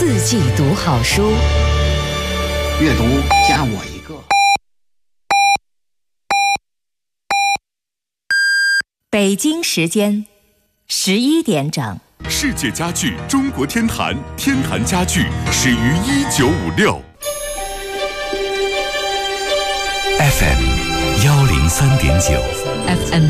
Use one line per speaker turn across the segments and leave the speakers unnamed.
四季读好书，
阅读加我一个。
北京时间11点整。
世界家具中国天坛，天坛家具始于1956。FM 103.9
FM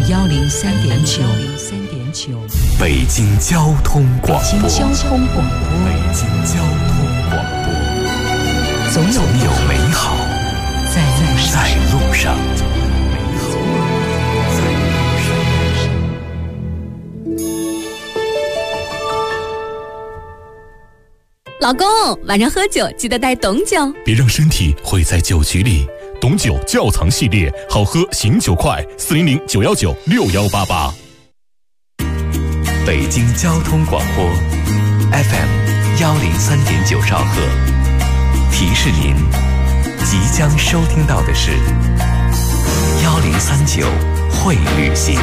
103.9
北京交通广播。
北京交通广播。
北京交通广播。
总有
美好在路上。
老公，晚上喝酒记得带董酒，
别让身体毁在酒局里。董酒窖藏系列，好喝醒酒快，400-919-6188。北京交通广播 FM 103.9兆赫，提示您即将收听到的是1039会旅行。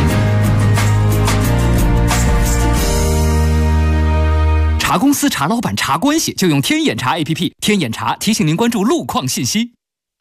查公司、查老板、查关系，就用天眼查 APP。天眼查提醒您关注路况信息。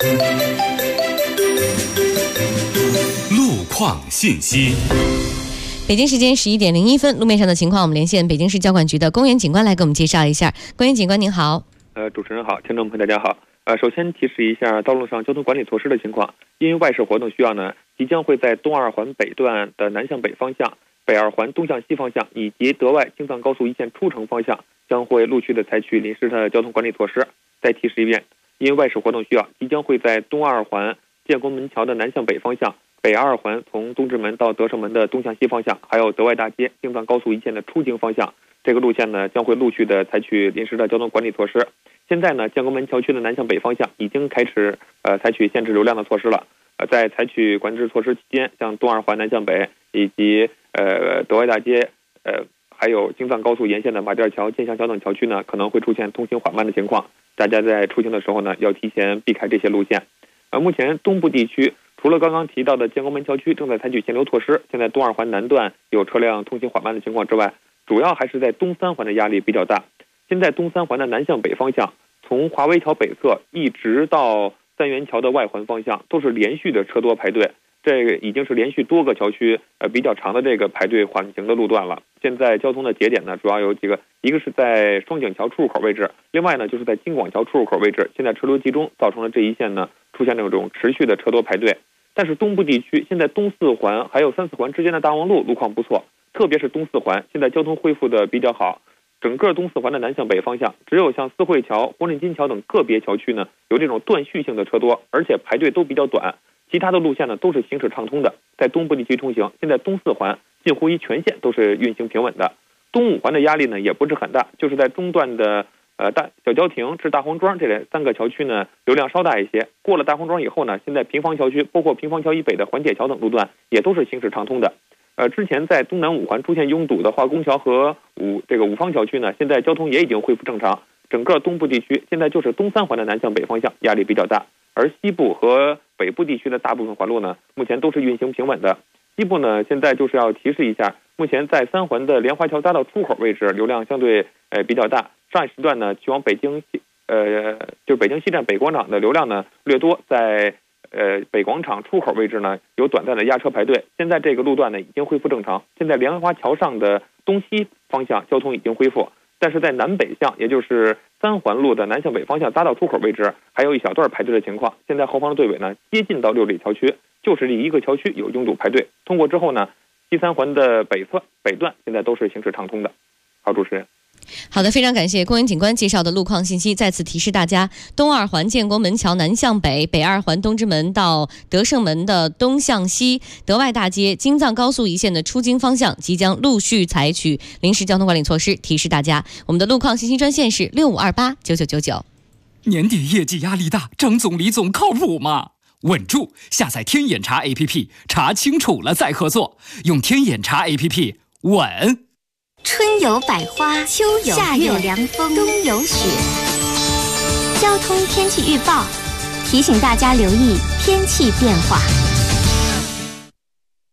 路况信息。
北京时间11点01分，路面上的情况，我们连线北京市交管局的公园警官来给我们介绍一下。公园警官您好。
主持人好，听众朋友大家好。首先提示一下道路上交通管理措施的情况。因为外事活动需要呢，即将会在东二环北段的南向北方向、北二环东向西方向以及德外京藏高速一线出城方向，将会陆续的采取临时的交通管理措施。再提示一遍，因为外事活动需要，即将会在东二环建国门桥的南向北方向、北二环从东直门到德胜门的东向西方向，还有德外大街京藏高速一线的出京方向，这个路线呢将会陆续的采取临时的交通管理措施。现在呢，建国门桥区的南向北方向已经开始采取限制流量的措施了。在采取管制措施期间，像东二环南向北以及德外大街还有京藏高速沿线的马甸桥、建祥桥等桥区呢，可能会出现通行缓慢的情况。大家在出行的时候呢，要提前避开这些路线。目前东部地区除了刚刚提到的建国门桥区正在采取限流措施，现在东二环南段有车辆通行缓慢的情况之外，主要还是在东三环的压力比较大。现在东三环的南向北方向，从华威桥北侧一直到三元桥的外环方向，都是连续的车多排队。这个已经是连续多个桥区比较长的这个排队缓行的路段了。现在交通的节点呢，主要有几个，一个是在双井桥出入口位置，另外呢就是在京广桥出入口位置，现在车流集中，造成了这一线呢出现那种持续的车多排队。但是东部地区现在东四环还有三四环之间的大望路路况不错，特别是东四环现在交通恢复的比较好。整个东四环的南向北方向，只有像四惠桥、红领巾桥等个别桥区呢有这种断续性的车多，而且排队都比较短。其他的路线呢都是行驶畅通的，在东部地区通行，现在东四环近乎于全线都是运行平稳的。东五环的压力呢也不是很大，就是在中段的小郊亭至大红庄这三个桥区呢流量稍大一些。过了大红庄以后呢，现在平房桥区包括平房桥以北的环铁桥等路段也都是行驶畅通的。之前在东南五环出现拥堵的化工桥和五方桥区呢，现在交通也已经恢复正常。整个东部地区现在就是东三环的南向北方向压力比较大，而西部和北部地区的大部分环路呢，目前都是运行平稳的。西部呢，现在就是要提示一下，目前在三环的莲花桥匝道出口位置流量相对比较大。上一时段呢，去往北京就是北京西站北广场的流量呢略多，在北广场出口位置呢有短暂的压车排队。现在这个路段呢已经恢复正常，现在莲花桥上的东西方向交通已经恢复，但是在南北向，也就是三环路的南向北方向匝道出口位置还有一小段排队的情况。现在后方的队尾呢接近到六里桥区，就是这一个桥区有拥堵排队，通过之后呢，西三环的北侧北段现在都是行驶畅通的。好，主持人。
好的，非常感谢公园警官介绍的路况信息。再次提示大家，东二环建国门桥南向北、北二环东直门到德胜门的东向西、德外大街京藏高速一线的出京方向即将陆续采取临时交通管理措施。提示大家，我们的路况信息专线是65289999。
年底业绩压力大，张总李总靠谱吗？稳住！下载天眼查 APP， 查清楚了再合作。用天眼查 APP， 稳。
春有百花，秋有夏有凉风，冬有雪。交通天气预报提醒大家留意天气变化。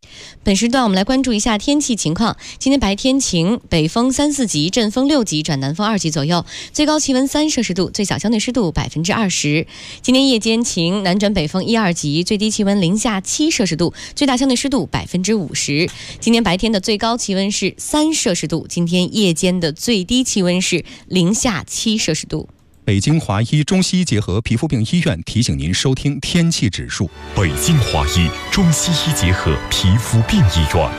本时段我们来关注一下天气情况。今天白天晴，北风3、4级，阵风6级转南风2级左右，最高气温3摄氏度，最小相对湿度20%。今天夜间晴，南转北风1、2级，最低气温零下7摄氏度，最大相对湿度50%。今天白天的最高气温是3摄氏度，今天夜间的最低气温是零下7摄氏度。
北京华医中西医结合皮肤病医院提醒您收听天气指数。
北京华医中西医结合皮肤病医院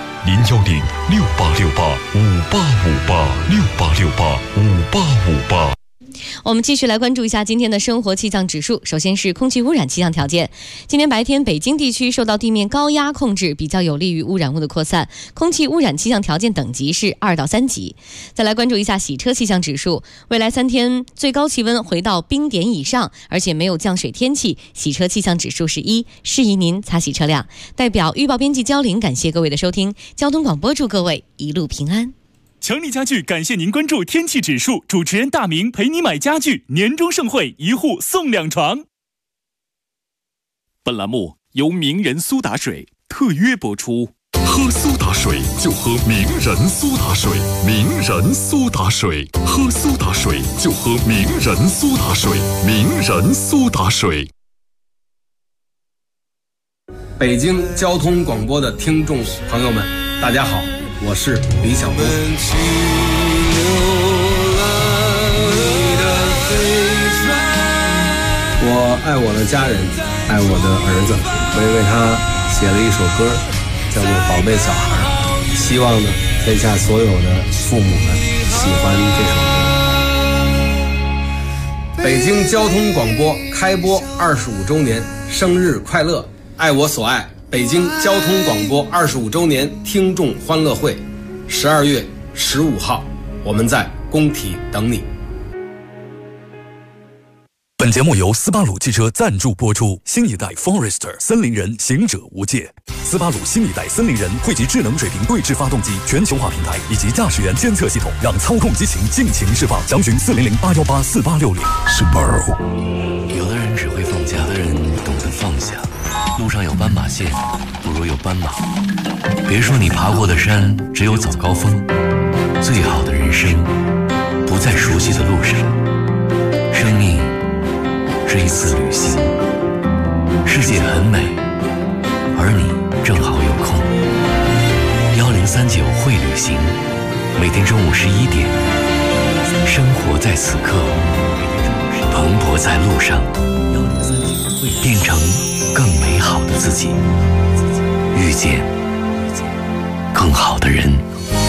，010-6868-5858，6868-5858。
我们继续来关注一下今天的生活气象指数。首先是空气污染气象条件。今天白天北京地区受到地面高压控制，比较有利于污染物的扩散，空气污染气象条件等级是2到3级。再来关注一下洗车气象指数。未来3天最高气温回到冰点以上，而且没有降水天气，洗车气象指数是1，适宜您擦洗车辆。代表预报编辑焦玲感谢各位的收听，交通广播祝各位一路平安。
强力家具感谢您关注天气指数，主持人大明陪你买家具，年终盛会1户送2床。本栏目由名人苏打水特约播出。
喝苏打水就喝名人苏打水，名人苏打水，喝苏打水就喝名人苏打水，名人苏打水。
北京交通广播的听众朋友们，大家好，我是李小璐。我爱我的家人，爱我的儿子，我也为他写了一首歌，叫做《宝贝小孩》，希望呢天下所有的父母们喜欢这首歌。北京交通广播开播25周年，生日快乐！爱我所爱，北京交通广播25周年听众欢乐会，12月15号，我们在工体等你。
本节目由斯巴鲁汽车赞助播出。新一代 Forester 森林人，行者无界。斯巴鲁新一代森林人汇集智能水平对置发动机、全球化平台以及驾驶员监测系统，让操控激情尽情释放。详询400-818-4860。Subaru。
有的人只会放假，有的人懂得放下。路上有斑马线，不如有斑马。别说你爬过的山只有早高峰，最好的人生不在熟悉的路上。生命是一次旅行，世界很美，而你正好有空。1039会旅行，每天中午11点，生活在此刻，蓬勃在路上，变成更美好的自己，遇见更好的人。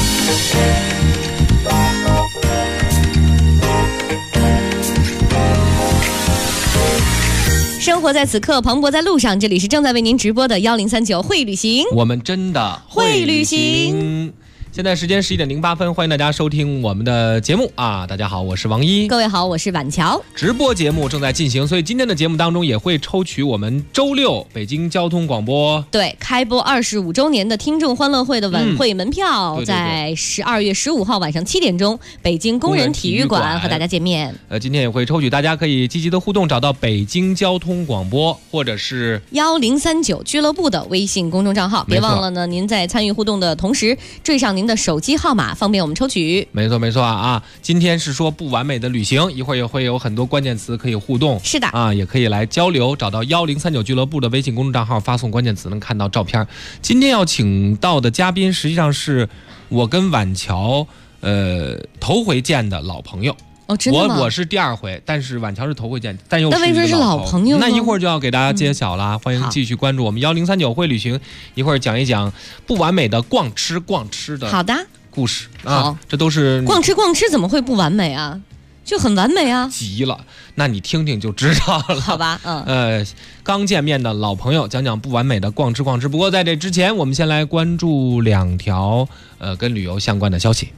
生活在此刻，蓬勃在路上。这里是正在为您直播的1039会旅行，
我们真的
会旅行。
现在时间11点08分，欢迎大家收听我们的节目啊！大家好，我是王一，
各位好，我是婉乔。
直播节目正在进行，所以今天的节目当中也会抽取我们周六北京交通广播
对开播25周年的听众欢乐会的晚会门票，在12月15号晚上7点钟，北京工人体育馆和大家见面。
今天也会抽取，大家可以积极的互动，找到北京交通广播或者是
1039俱乐部的微信公众账号。别忘了呢，您在参与互动的同时，缀上您的手机号码，方便我们抽取。
没错啊！今天是说不完美的旅行，一会儿也会有很多关键词可以互动。
是的
啊，也可以来交流，找到1039俱乐部的微信公众账号，发送关键词能看到照片。今天要请到的嘉宾，实际上是我跟婉乔头回见的老朋友。
哦，真的吗？
我是第2回，但是婉乔是头回见，但又是
为什么是老朋友呢？
那一会儿就要给大家揭晓了，欢迎继续关注我们1039会旅行，一会儿讲一讲不完美的逛吃的
好的
故事
啊，
这都是
逛吃怎么会不完美啊？就很完美啊！
急了，那你听听就知道了。
好吧，
刚见面的老朋友讲讲不完美的逛吃。不过在这之前，我们先来关注2条跟旅游相关的消息。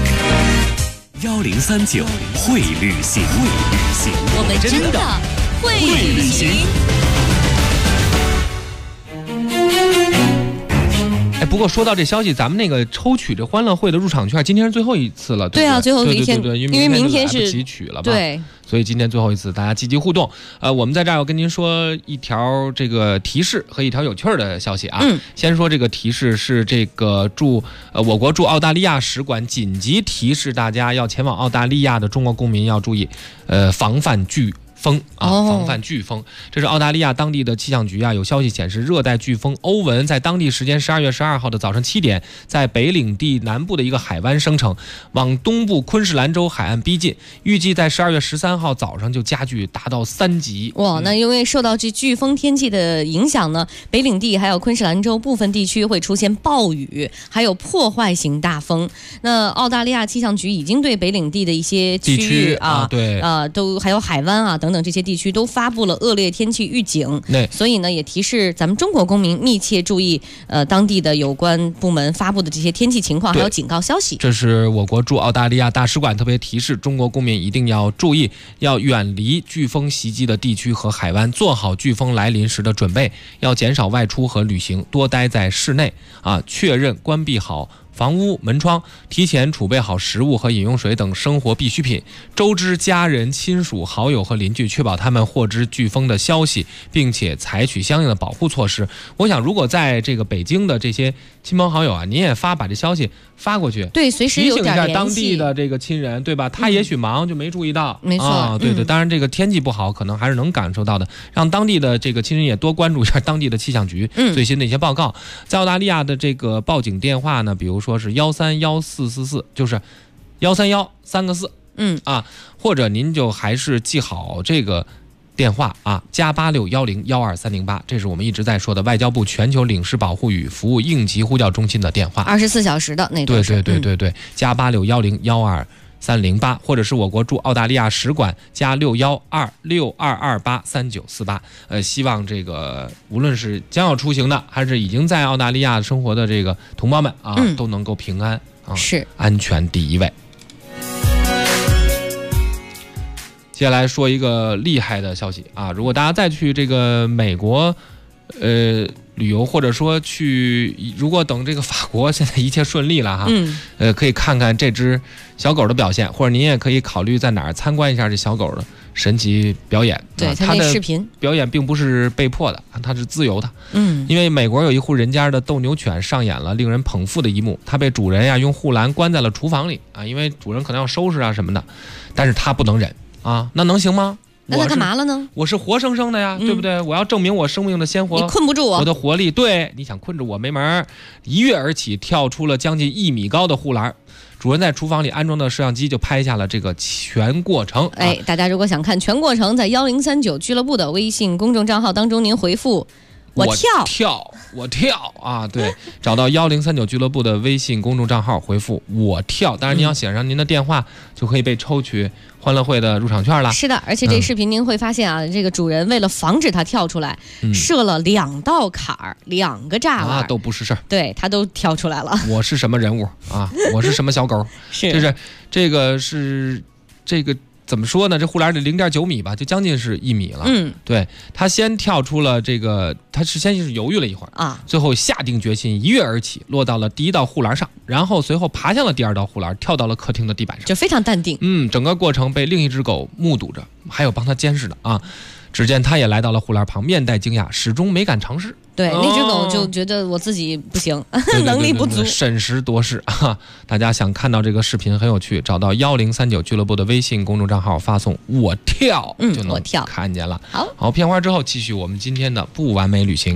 1039会旅行，
我们真的会旅行。
不过说到这消息，咱们那个抽取这欢乐会的入场券，今天是最后一次了。
对啊，最后一天，
对，因
为明天
是来不及取了嘛。
对。
所以今天最后一次，大家积极互动。我们在这儿要跟您说一条这个提示和一条有趣的消息啊。先说这个提示是这个我国驻澳大利亚使馆紧急提示大家，要前往澳大利亚的中国公民要注意，防范飓风啊，防范飓风。这是澳大利亚当地的气象局啊，有消息显示，热带飓风欧文在当地时间12月12号的早上7点，在北领地南部的一个海湾生成，往东部昆士兰州海岸逼近，预计在12月13号早上就加剧，达到3级。
哇，那因为受到这飓风天气的影响呢，北领地还有昆士兰州部分地区会出现暴雨，还有破坏性大风。那澳大利亚气象局已经对北领地的一些区域啊，
对
都还有海湾啊等等这些地区都发布了恶劣天气预警，所以呢也提示咱们中国公民密切注意当地的有关部门发布的这些天气情况还有警告消息。
这是我国驻澳大利亚大使馆特别提示中国公民一定要注意，要远离飓风袭击的地区和海湾，做好飓风来临时的准备，要减少外出和旅行，多待在室内啊，确认关闭好房屋门窗，提前储备好食物和饮用水等生活必需品，周知家人、亲属、好友和邻居，确保他们获知飓风的消息，并且采取相应的保护措施。我想，如果在这个北京的这些亲朋好友啊，您也把这消息发过去，
对，随时有点
提醒一下当地的这个亲人，对吧？他也许忙就没注意到，
没错啊，
对。当然，这个天气不好，可能还是能感受到的。让当地的这个亲人也多关注一下当地的气象局最新的一些报告。在澳大利亚的这个报警电话呢，比如说是1314444，就是131 3个4，或者您就还是记好这个电话啊，+8610-12308，这是我们一直在说的外交部全球领事保护与服务应急呼叫中心的电话
，24小时的那种。
对，+8610-12308，或者是我国驻澳大利亚使馆+612-6228-3948。希望这个无论是将要出行的，还是已经在澳大利亚生活的这个同胞们啊，都能够平安啊，
是
安全第一位。接下来说一个厉害的消息啊！如果大家再去这个美国，旅游，或者说如果等这个法国现在一切顺利了哈，可以看看这只小狗的表现，或者您也可以考虑在哪儿参观一下这小狗的神奇表演。
对，它的视频
表演并不是被迫的，它是自由的。因为美国有一户人家的斗牛犬上演了令人捧腹的一幕，它被主人呀用护栏关在了厨房里啊，因为主人可能要收拾啊什么的，但是它不能忍啊，那能行吗？
那他干嘛了呢？
我是活生生的呀，对不对？我要证明我生命的鲜活，
你困不住
我的活力。对，你想困住我没门。一跃而起，跳出了将近1米高的护栏。主人在厨房里安装的摄像机就拍下了这个全过程。
大家如果想看全过程，在1039俱乐部的微信公众账号当中，您回复我跳啊！对，找到1039俱乐部的微信公众账号，回复我跳。当然，您要写上您的电话，就可以被抽取欢乐会的入场券了。是的，而且这视频您会发现啊，这个主人为了防止它跳出来，设了2道坎儿，2个栅栏
都不是事儿。
对，它都跳出来了。
我是什么人物啊？我是什么小狗？
是
这个怎么说呢？这护栏得0.9米吧，就将近是1米了。对，他先跳出了这个，他先是犹豫了一会儿
啊，
最后下定决心，一跃而起，落到了第1道护栏上，然后随后爬向了第2道护栏，跳到了客厅的地板上，
就非常淡定。
整个过程被另一只狗目睹着，还有帮他监视的啊。只见他也来到了护栏旁，面带惊讶，始终没敢尝试。
对，那只狗就觉得我自己不行，能力不足，
审时度势啊！大家想看到这个视频很有趣，找到1039俱乐部的微信公众账号，发送我跳就能看见了。好，片花之后继续我们今天的不完美旅行。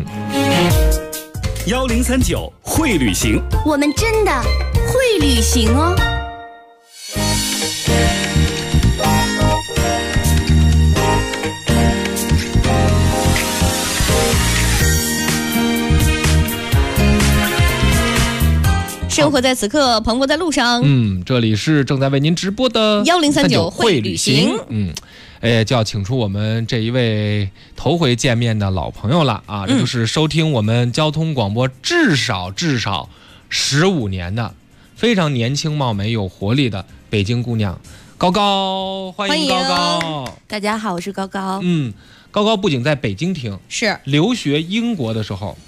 1039会旅行，
我们真的会旅行哦。
生活在此刻，蓬勃在路上。
这里是正在为您直播的
1039会旅行。
就要请出我们这一位头回见面的老朋友了啊！这就是收听我们交通广播至少15年的非常年轻貌美有活力的北京姑娘高高，欢迎高高。
大家好，我是高高。
高高不仅在北京听，
是
留学英国的时候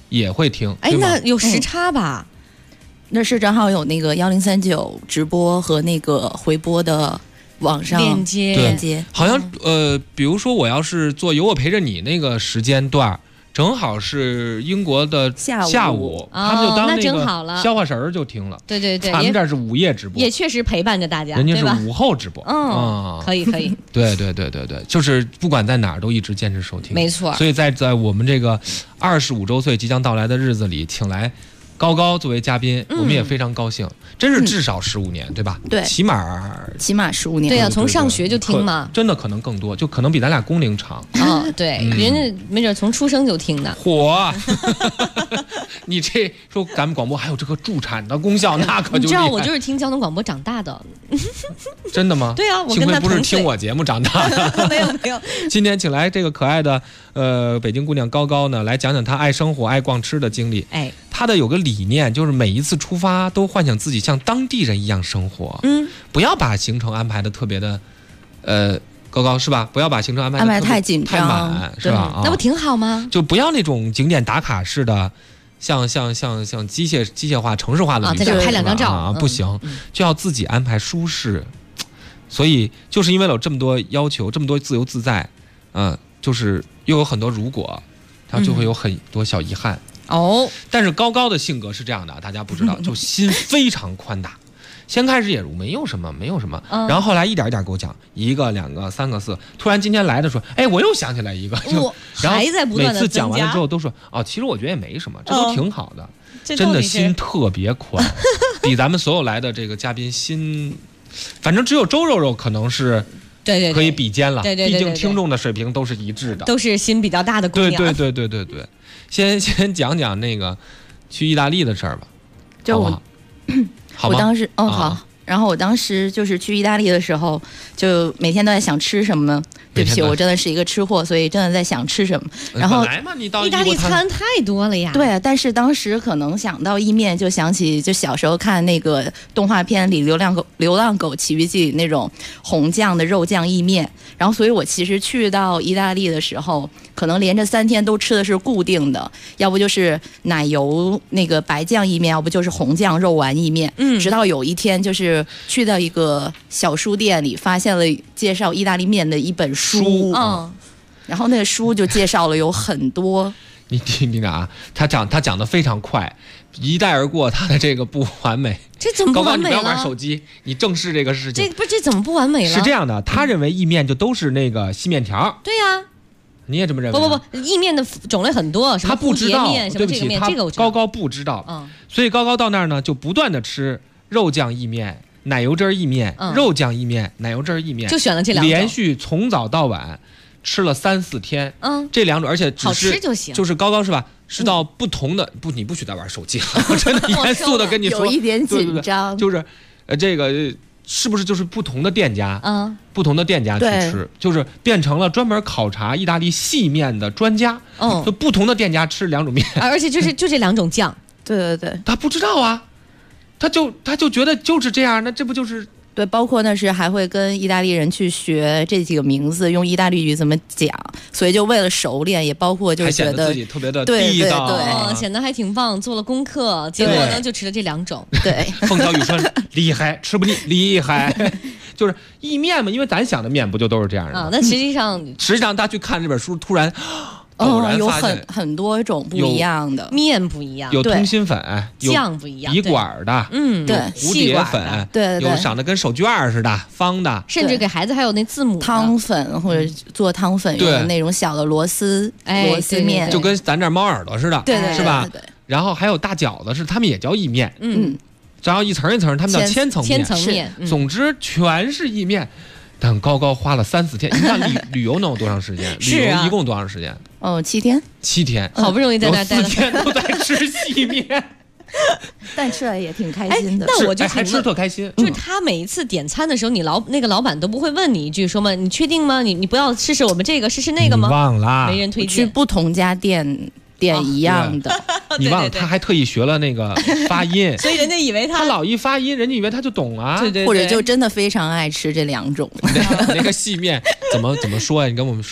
也会听。
哎，那有时差吧？
那是正好有那个1039直播和那个回播的网上
链接。
好像比如说我要是做有我陪着你那个时间段，正好是英国的下午，他们就当那个消化食儿就听了。
对对对，
咱们这是午夜直播，
也确实陪伴着大家，
人家是午后直播。
可以。
对，就是不管在哪儿都一直坚持收听，
没错。
所以在我们这个25周岁即将到来的日子里，请来高高作为嘉宾，我们也非常高兴，真是至少15年，对吧？
对，
起码
15年。
对呀，从上学就听嘛，
真的可能更多，就可能比咱俩工龄长。
对，人家没准从出生就听的。
嚯，你这说咱们广播还有这个助产的功效，那可就
你知道我就是听交通广播长大的。
真的吗？
对啊，我
幸亏不是听我节目长大的。
没有。
今天请来这个可爱的北京姑娘高高呢，来讲讲她爱生活、爱逛吃的经历。
哎，
她的有个理念，就是每一次出发都幻想自己像当地人一样生活。不要把行程安排的特别的，高高是吧？不要把行程安排
太紧张、
太满，是吧？
那不挺好吗？
就不要那种景点打卡式的。像机械化、城市化的旅行，
在这拍2张照
不行，就要自己安排舒适。所以就是因为有这么多要求，这么多自由自在，就是又有很多如果，它就会有很多小遗憾。但是高高的性格是这样的，大家不知道，就心非常宽大。先开始也没有什么，然后后来一点一点给我讲1个、2个、3个、4，突然今天来的时候，哎，我又想起来一个，然后每次讲完了之后都说，其实我觉得也没什么，这都挺好的，真的心特别宽，比咱们所有来的这个嘉宾心，反正只有周肉肉可能是。
对
可以比肩了，
对，
毕竟听众的水平都是一致的，
都是心比较大的姑娘。
对，先讲讲那个去意大利的事儿吧，
就
好不好？
我当时好，然后我当时就是去意大利的时候，就每天都在想吃什么呢？对不起，我真的是一个吃货，所以真的在想吃什么。然后
你到
意大利餐太多了呀。
对，但是当时可能想到意面，就想起就小时候看那个动画片里《流浪狗奇遇记》那种红酱的肉酱意面。然后，所以我其实去到意大利的时候，可能连着3天都吃的是固定的，要不就是奶油那个白酱意面，要不就是红酱肉丸意面。直到有一天，就是去到一个小书店里，发现了介绍意大利面的一本书。然后那个书就介绍了有很多。
你听着啊，他讲的非常快，一带而过他的这个不完美。
这怎么不完美了？
高高，你不要玩手机，你正视这个事情。
这怎么不完美了？
是这样的，他认为意面就都是那个细面条。
对呀，
你也这么认为？
不，意面的种类很多，什么蝴蝶面，什么这个面，这个我知道。
高高不知道，所以高高到那儿呢，就不断的吃肉酱意面、奶油汁意面、肉酱意面、奶油汁意面，
就选了这2种，
连续从早到晚吃了3-4天。这2种，而且
好吃就行。
就是高高是吧？是到不同的你不许再玩手机了，我真的严肃的跟你说，
有一点紧张，
就是这个是不是就是不同的店家，不同的店家去吃，就是变成了专门考察意大利细面的专家，就不同的店家吃2种面，
而且就这2种酱，
对，
他不知道啊，他就觉得就是这样，那这不就是。
对，包括那是还会跟意大利人去学这几个名字，用意大利语怎么讲，所以就为了熟练，也包括就觉得
自己特别的地道，
对，显得还挺棒，做了功课，结果呢就吃了这2种。
对，
凤小雨说厉害，吃不腻，厉害，就是意面嘛，因为咱想的面不就都是这样的吗？
那实际上
大家去看这本书，突然。
有很多种不一样的
面，不一样，
有通心粉，
酱不一样，
笔管的，
对，
蝴蝶粉，
对，
有长得跟手绢似的方的，
甚至给孩子还有那字母
汤粉或者做汤粉用的那种小的螺丝面，
就跟咱这猫耳朵似的，
对，
是吧？然后还有大饺子，他们也叫意面，然后一层一层，他们叫千层面，总之全是意面。但高高花了3-4天，你看旅游能有多长时间？旅游一共多长时间
？7天。
7天，
好不容易在那待了
4天都在吃细面，
但吃了也挺开心的。
那我就
还吃特开心。
就是他每一次点餐的时候，那个老板都不会问你一句说嘛，你确定吗？你不要试试我们这个，试试那个吗？
忘了，
没人推荐。
去不同家店一样的。
你忘了，他还特意学了那个发音，
所以人家以为他
老一发音，人家以为他就懂啊。
对，
或者就真的非常爱吃这2种。
那个细面怎么说呀？你跟我们说说。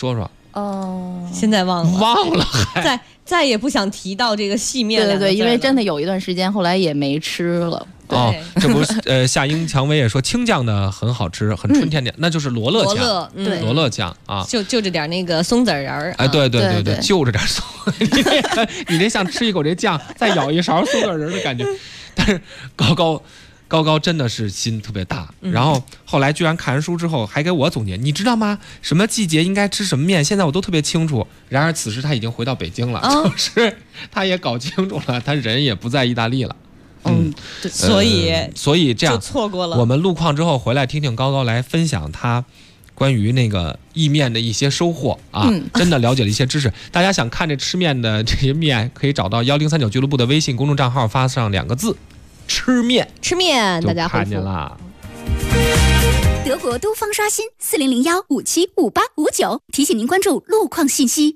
现在忘
了，
再也不想提到这个细面了。
对，因为真的有一段时间，后来也没吃了。
哦，这不是夏英蔷薇也说青酱的很好吃，很春天的，那就是罗勒酱，罗勒酱啊，
就着点那个松子仁儿。
哎，对，就着点松，你这像吃一口这酱，再舀一勺松子仁的感觉。但是高高真的是心特别大，然后后来居然看完书之后还给我总结，你知道吗？什么季节应该吃什么面，现在我都特别清楚。然而此时他已经回到北京了，就是他也搞清楚了，他人也不在意大利了。
所以
这样
就错过了。
我们路况之后回来听听高高来分享他关于那个意面的一些收获啊，真的了解了一些知识。大家想看这吃面的这些面，可以找到1039俱乐部的微信公众账号，发上2个字。吃面，
大家
看见了。
德国都方刷新4001575859，提醒您关注路况信息。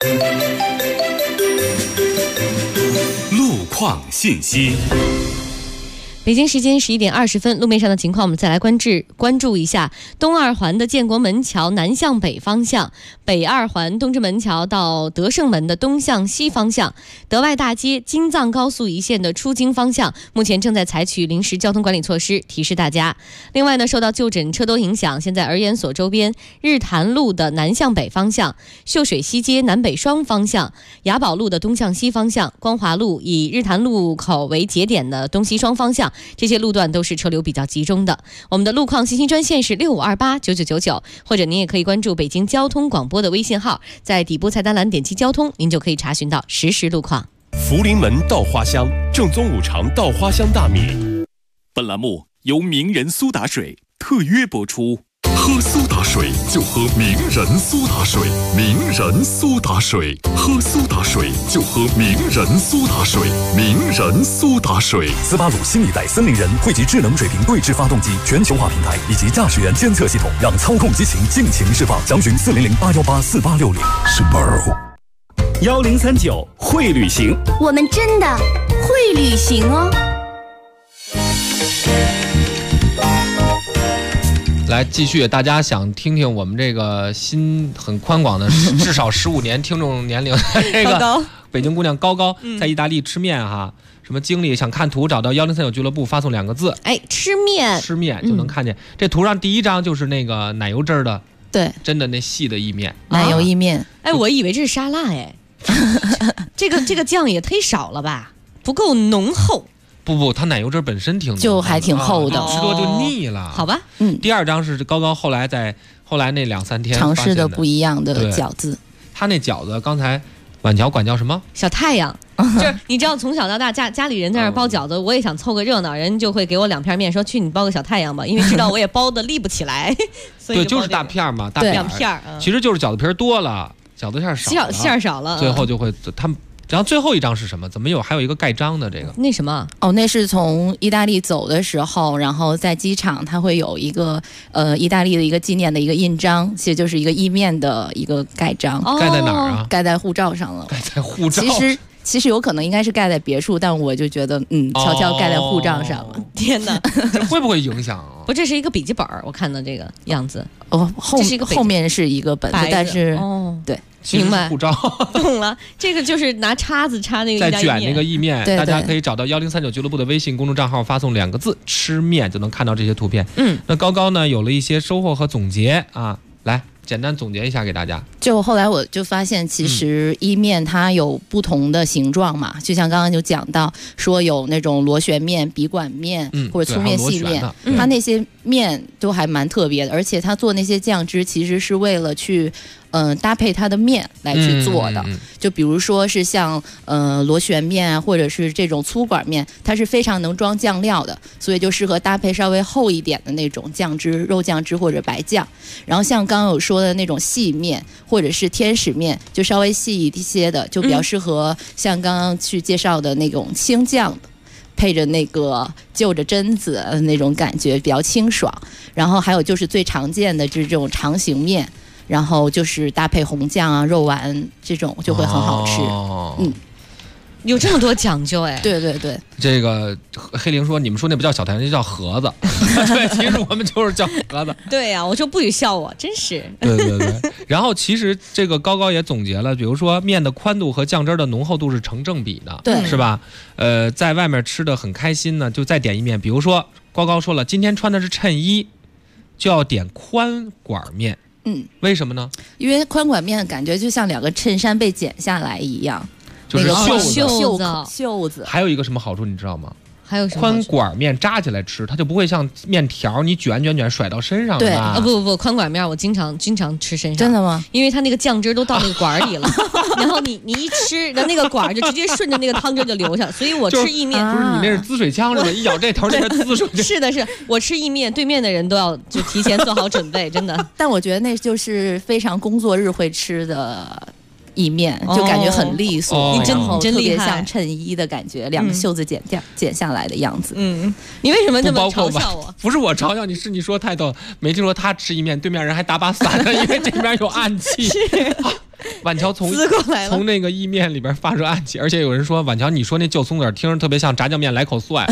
路况信息。
北京时间11点20分，路面上的情况我们再来关注一下东二环的建国门桥南向北方向，北二环东直门桥到德胜门的东向西方向，德外大街京藏高速一线的出京方向，目前正在采取临时交通管理措施，提示大家。另外呢，受到就诊车多影响，现在儿研所周边日坛路的南向北方向，秀水西街南北双方向，雅宝路的东向西方向，光华路以日坛路口为节点的东西双方向，这些路段都是车流比较集中的。我们的路况信息专线是65289999，或者您也可以关注北京交通广播的微信号，在底部菜单栏点击交通，您就可以查询到实时路况。
福临门稻花香，正宗五常稻花香大米。
本栏目由名人苏打水特约播出。
喝苏打水就喝名人苏打水，名人苏打水，喝苏打水就喝名人苏打水，名人苏打水。 斯巴鲁新一代森林人汇集智能水平对置发动机、全球化平台以及驾驶员监测系统，让操控激情尽情释放。详询400-818-4860。Subaru
1039会旅行，
我们真的会旅行哦。
来继续，大家想听听我们这个心很宽广的，至少15年听众年龄的这个北京姑娘高高在意大利吃面哈，什么经历？想看图找到1039俱乐部，发送2个字，
吃面
就能看见。这图上第一张就是那个奶油汁的，
对，
真的那细的意面，
奶油意面。
我以为这是沙拉这个酱也忒少了吧，不够浓厚。
不，它奶油汁本身
就还挺厚的，
吃多就腻了。
好吧，
第二张是高高后来那2-3天
尝试的不一样的饺子。
他那饺子刚才晚桥管叫什么？
小太阳。就是你知道从小到大家里人在那儿包饺子，我也想凑个热闹，人就会给我2片面，说去你包个小太阳吧，因为知道我也包的立不起来。
对，就是大片嘛，大
片
其实就是饺子皮多了，饺子馅少了，最后就会他们。然后最后一张是什么？怎么还有一个盖章的这个？
那什么？
那是从意大利走的时候，然后在机场它会有一个意大利的一个纪念的一个印章，其实就是一个意面的一个盖章。
盖在哪儿啊？
盖在护照上了。
盖在护照。
其实有可能应该是盖在别处，但我就觉得悄悄盖在护照上了。
天哪，
这会不会影响啊？
不，这是一个笔记本，我看的这个样子。
后面是一个本子，但是对。
明白，
护照
懂了。这个就是拿叉子插那个
再卷那个意面，
对
大家可以找到1039俱乐部的微信公众账号，发送2个字“吃面”就能看到这些图片。那高高呢有了一些收获和总结啊，来简单总结一下给大家。
就后来我就发现，其实意面它有不同的形状嘛，就像刚刚就讲到说有那种螺旋面、笔管面或者粗面、细面，它那些面都还蛮特别的，而且它做那些酱汁其实是为了去搭配它的面来去做的。就比如说是像螺旋面啊，或者是这种粗管面，它是非常能装酱料的，所以就适合搭配稍微厚一点的那种酱汁，肉酱汁或者白酱。然后像刚刚有说的那种细面或者是天使面，就稍微细一些的，就比较适合像刚刚去介绍的那种青酱的，配着那个就着榛子那种感觉比较清爽。然后还有就是最常见的就是这种长形面，然后就是搭配红酱啊、肉丸这种就会很好吃。
有这么多讲究哎。
对对对，
这个黑玲说，你们说那不叫小台，那叫盒子。对，其实我们就是叫盒子。
对呀、我说不许笑我，真是。
对对对。然后其实这个高高也总结了，比如说面的宽度和酱汁的浓厚度是成正比的，
对，
是吧？在外面吃的很开心呢，就再点一面。比如说高高说了，今天穿的是衬衣，就要点宽管面。为什么呢？
因为宽管面感觉就像2个衬衫被剪下来一样，
就是
袖子。
还有一个什么好处你知道吗？
还有什么
宽管面扎起来吃，它就不会像面条你卷甩到身上。
对啊，不，宽管面我经常吃身上。
真的吗？
因为它那个酱汁都到那个管里了，然后你一吃，然后那个管就直接顺着那个汤汁就流下，所以我吃意面
不是你那是滋水枪是吧？一咬这头那个滋水。
是的，我吃意面，对面的人都要就提前做好准备，真的。
但我觉得那就是非常工作日会吃的。意面就感觉很利索，
你真厉害，
像衬衣的感觉，2个袖子剪下来的样子。
你为什么这么嘲笑我？
不是我嘲笑你，是你说太逗，没听说他吃意面，对面人还打把伞呢，因为这边有暗气。婉乔从那个意面里边发出暗气，而且有人说婉乔，你说那旧松子听着特别像炸酱面来口蒜。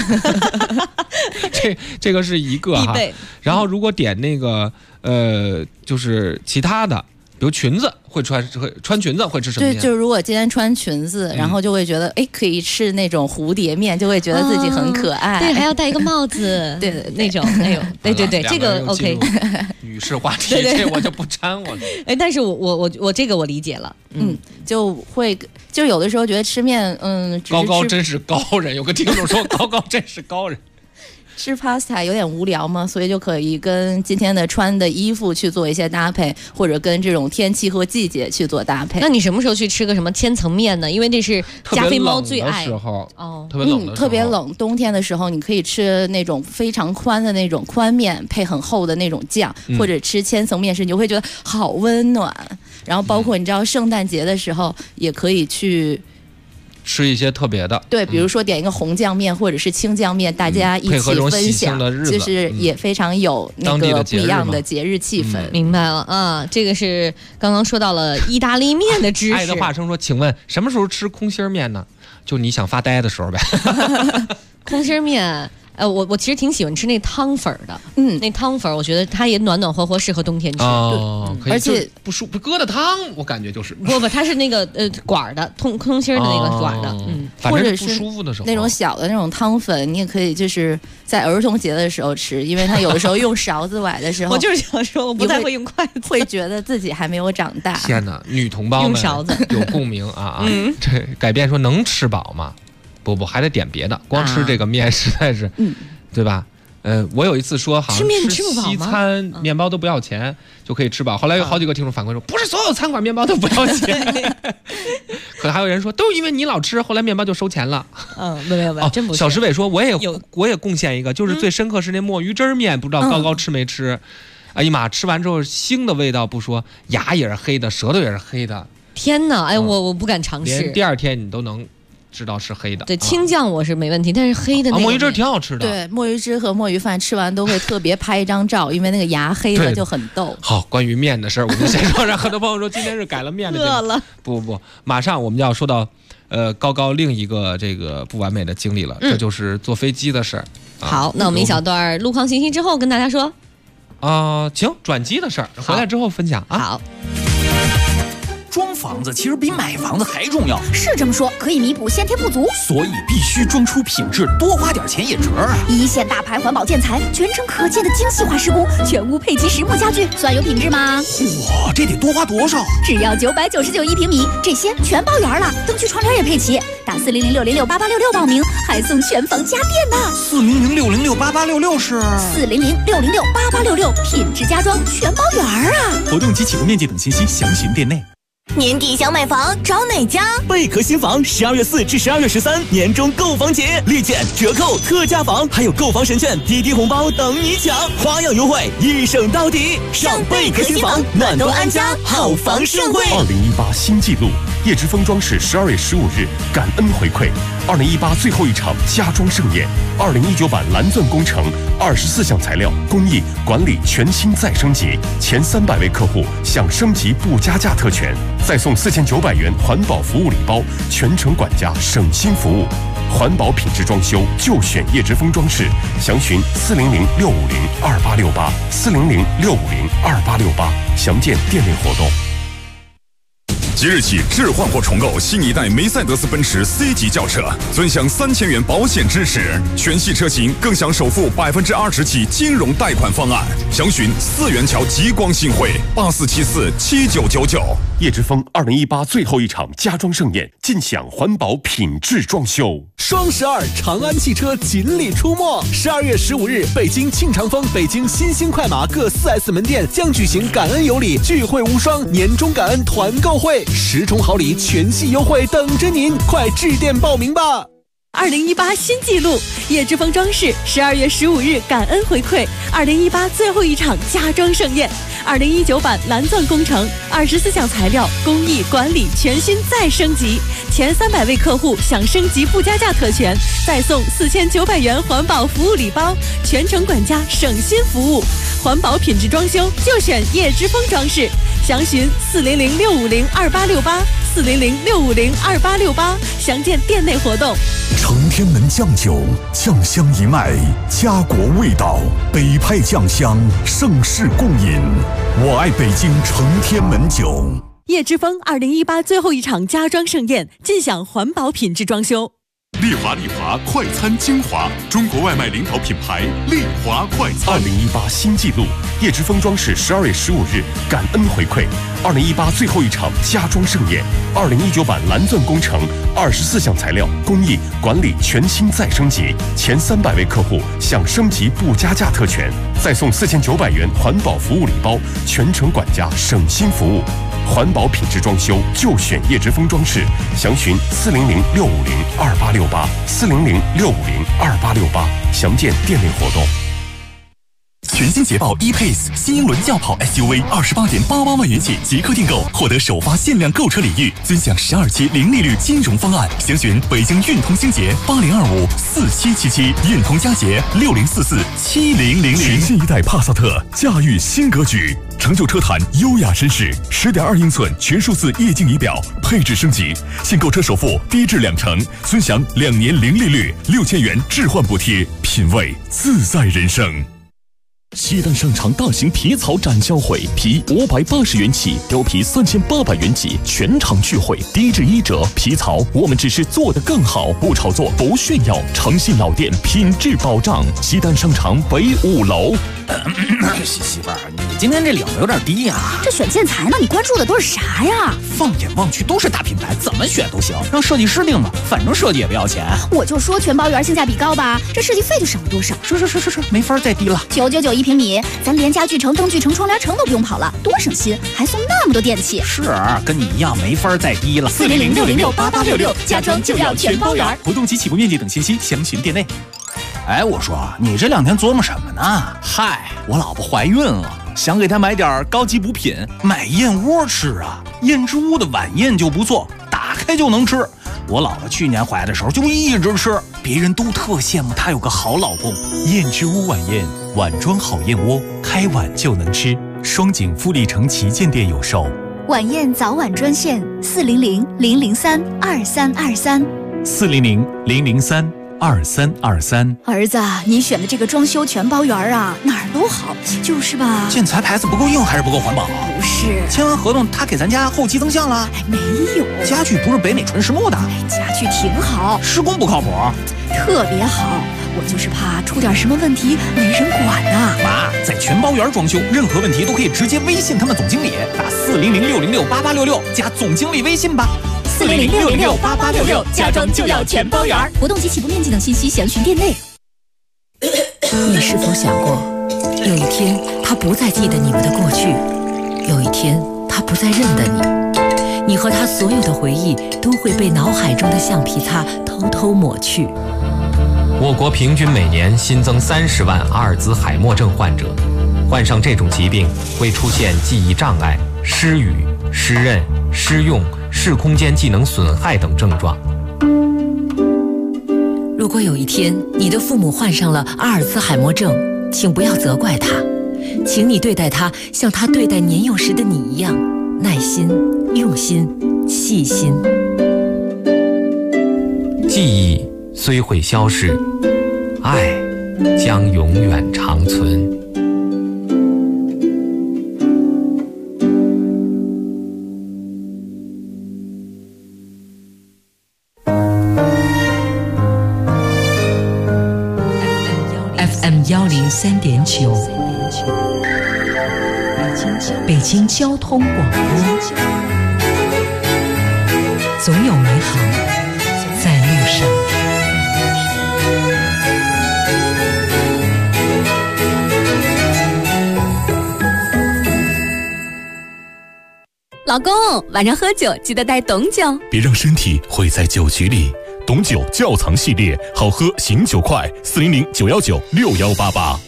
这个是一个哈，然后如果点那个就是其他的。比如裙子会穿裙子会吃什么面？
就是如果今天穿裙子，然后就会觉得可以吃那种蝴蝶面，就会觉得自己很可爱。
对，还要戴一个帽子，对那种，哎呦，对，这个 OK。
女士话题，这我就不掺和了。
但是我这个我理解了，
就有的时候觉得吃面，
高高真是高人。有个听众说高高真是高人。
吃 pasta 有点无聊嘛，所以就可以跟今天的穿的衣服去做一些搭配，或者跟这种天气和季节去做搭配。
那你什么时候去吃个什么千层面呢？因为这是加菲猫最爱。
特别冷的时候，
特别冷，冬天的时候你可以吃那种非常宽的那种宽面，配很厚的那种酱，或者吃千层面食，你就会觉得好温暖。然后包括你知道圣诞节的时候也可以去。
吃一些特别的，
对，比如说点一个红酱面或者是青酱面，大家一起分享，就是也非常有那个不一样的节日气氛。
明白了啊，这个是刚刚说到了意大利面的知识。
爱的化生说，请问什么时候吃空心面呢？就你想发呆的时候呗。
空心面。我其实挺喜欢吃那汤粉的，那汤粉我觉得它也暖暖和和，适合冬天吃。
对，而且不搁的汤，我感觉就是
不，它是那个管的空心的那个管的，
或者是不舒服的时候那种小的那种汤粉，你也可以就是在儿童节的时候吃，因为它有的时候用勺子崴的时候，
我就是想说我不太会用筷子，
会觉得自己还没有长大。
天哪，女同胞们
用勺子
有共鸣啊！这改变说能吃饱吗？不，还得点别的，光吃这个面实在是，对吧？我有一次说好像吃西餐面包都不要钱就可以吃饱，后来有好几个听众反馈说，不是所有餐馆面包都不要钱。可还有人说，都是因为你老吃，后来面包就收钱了。
没有，真不是。
小石伟说，我也贡献一个，就是最深刻是那墨鱼汁面，不知道高高吃没吃？哎呀妈，吃完之后腥的味道不说，牙也是黑的，舌头也是黑的。
天哪，哎，我不敢尝试。
连第二天你都能知道是黑的。
对，青酱我是没问题，但是黑的那个
墨鱼汁挺好吃的。
对，墨鱼汁和墨鱼饭吃完都会特别拍一张照，因为那个牙黑的就很逗。
好，关于面的事儿，我们先说。让很多朋友说今天是改了面的。
饿了。
不，马上我们就要说到，高高另一个这个不完美的经历了，这就是坐飞机的事儿。
好，那我们一小段路况信息之后跟大家说。
行，转机的事儿，回来之后分享啊。
好。
装房子其实比买房子还重要，
是这么说，可以弥补先天不足，
所以必须装出品质，多花点钱也值啊！
一线大牌环保建材，全程可见的精细化施工，全屋配齐实木家具，算有品质吗？
哇，这得多花多少？
只要999一平米，这些全包圆了，灯具窗帘也配齐，打40060688866报名，还送全房家电呢。
40060688866是
40060688866，品质家装全包圆啊！
活动及启动面积等信息详询店内。
年底想买房，找哪家？
贝壳新房12月4至12月13年终购房节，立减、折扣、特价房，还有购房神券、滴滴红包等你抢，花样优惠，一省到底。上贝壳新房，暖冬安家，好房盛会。
2018新纪录， 叶之峰装饰12月15日感恩回馈2018最后一场家装盛宴，2019版蓝钻工程24项材料工艺管理全新再升级，前300位客户享升级不加价特权，再送4900元环保服务礼包，全程管家省心服务。环保品质装修就选叶之峰装饰，详询400-650-2868，400-650-2868，详见店内活动。
即日起置换或重购新一代梅赛德斯奔驰 C 级轿车，尊享3000元保险支持，全系车型更享首付20%起金融贷款方案。详询4元桥极光新汇84747999。
叶之峰2018最后一场家装盛宴，尽享环保品质装修。
双12，长安汽车锦鲤出没。12月15日，北京庆长丰、北京新兴快马各4S 门店将举行感恩有礼聚会无双年终感恩团购会，10重好礼全系优惠等着您，快致电报名吧。
2018新纪录，叶之峰装饰12月15日感恩回馈2018最后一场家装盛宴，2019版蓝钻工程24项材料工艺管理全新再升级，前300位客户享升级不加价特权，再送4900元环保服务礼包，全程管家省心服务。环保品质装修就选叶之峰装饰，详询400-650-2868，400-650-2868，详见店内活动。
承天门酱酒，酱香一脉，家国味道，北派酱香，盛世共饮。我爱北京承天门酒。
叶之峰2018最后一场家装盛宴，尽享环保品质装修。
丽华快餐精华，中国外卖领导品牌丽华快餐。
2018新纪录，叶之峰装饰12月15日感恩回馈2018最后一场家装盛宴，2019版蓝钻工程24项材料工艺管理全新再升级，前300位客户享升级不加价特权，再送4900元环保服务礼包，全程管家省心服务。环保品质装修就选叶之峰装饰，详询400-650-2868，400-650-2868，详见店内活动。
全新捷豹 E-Pace 新英伦轿跑 SUV28.88万元起即刻订购，获得首发限量购车礼遇，尊享12期零利率金融方案。详询北京运通星捷80254777，运通佳捷60447000。
全新一代帕萨特，驾驭新格局。成就车坛优雅绅士，10.2英寸全数字液晶仪表，配置升级，现购车首付低至20%，尊享2年零利率，6000元置换补贴，品味自在人生。
西单商场大型皮草展销会，皮580元起，貂皮3800元起，全场聚会，低至1折。皮草我们只是做得更好，不炒作，不炫耀，诚信老店，品质保障。西单商场北5楼。
媳妇儿，你今天这领子有点低呀。
这选建材呢，你关注的都是啥呀？
放眼望去都是大品牌，怎么选都行，让设计师定吧，反正设计也不要钱。
我就说全包圆性价比高吧，这设计费就省了多少？
是，没法再低了。
999一平米，咱连家具城、灯具城、窗帘城都不用跑了，多省心，还送那么多电器。
是，跟你一样没法再低了。
400-606-8866，家装就要全包圆。
活动及起步面积等信息详询店内。哎，我说你这2天琢磨什么呢？嗨，我老婆怀孕了，想给她买点高级补品，买燕窝吃啊。燕之屋的晚宴就不错，打开就能吃。我老婆去年怀的时候就一直吃，别人都特羡慕她有个好老公。
燕之屋晚宴，碗装好燕窝，开碗就能吃。双井富力城旗舰店有售。
晚宴早晚专线
400-003-2323，400-003-2323。
儿子，你选的这个装修全包圆啊，哪儿都好，就是吧？
建材牌子不够硬还是不够环保？
不是，
签完合同他给咱家后期增项了？
没有，
家具不是北美纯实木的。
家具挺好，
施工不靠谱，
特别好。我就是怕出点什么问题没人管呐。
妈，在全包圆装修，任何问题都可以直接微信他们总经理，打400-606-8866加总经理微信吧。
400-606-8866，家装就要全包圆。活动及起步面积等信息详询店内。
你是否想过，有一天他不再记得你们的过去，有一天他不再认得你，你和他所有的回忆都会被脑海中的橡皮擦偷偷抹去。
我国平均每年新增30万阿尔兹海默症患者，患上这种疾病会出现记忆障碍、失语、失认、失用、失视空间技能损害等症状。
如果有一天你的父母患上了阿尔兹海默症，请不要责怪他，请你对待他像他对待年幼时的你一样，耐心、用心、细心。
记忆虽会消逝，爱将永远长存。
FM103.9，北京交通广播，总有美好在路上。
老公，晚上喝酒记得带董酒，
别让身体毁在酒局里。董酒窖藏系列，好喝醒酒快，400-919-6188。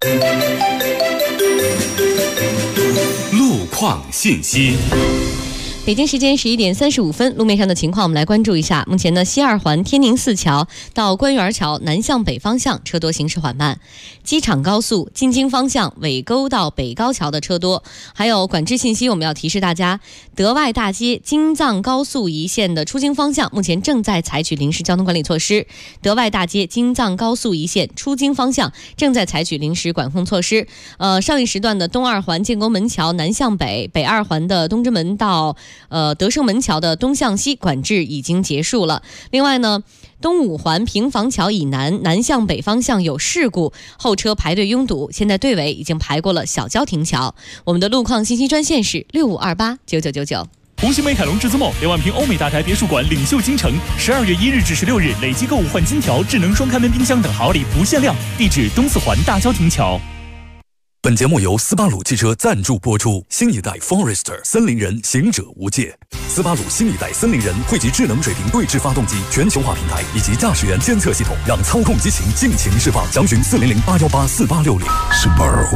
路况信息。
北京时间11点35分，路面上的情况我们来关注一下。目前呢，西二环天宁寺桥到官园桥南向北方向车多，行驶缓慢。机场高速进京方向尾沟到北高桥的车多。还有管制信息，我们要提示大家，德外大街京藏高速一线的出京方向目前正在采取临时交通管理措施。德外大街京藏高速一线出京方向正在采取临时管控措施。上一时段的东二环建国门桥南向北，北二环的东直门到德胜门桥的东向西管制已经结束了。另外呢，东五环平房桥以南南向北方向有事故，后车排队拥堵，现在队尾已经排过了小交亭桥。我们的路况信息专线是65289999。
红星美凯龙至尊梦2万平欧美大宅别墅馆领袖京城，12月1日至16日累计购物换金条、智能双开门冰箱等好礼不限量。地址东四环大交亭桥。
本节目由斯巴鲁汽车赞助播出。新一代 Forester 森林人行者无界，斯巴鲁新一代森林人汇集智能水平对置发动机全球化平台以及驾驶员监测系统，让操控激情尽情释放。详询400-818-4860。斯巴鲁。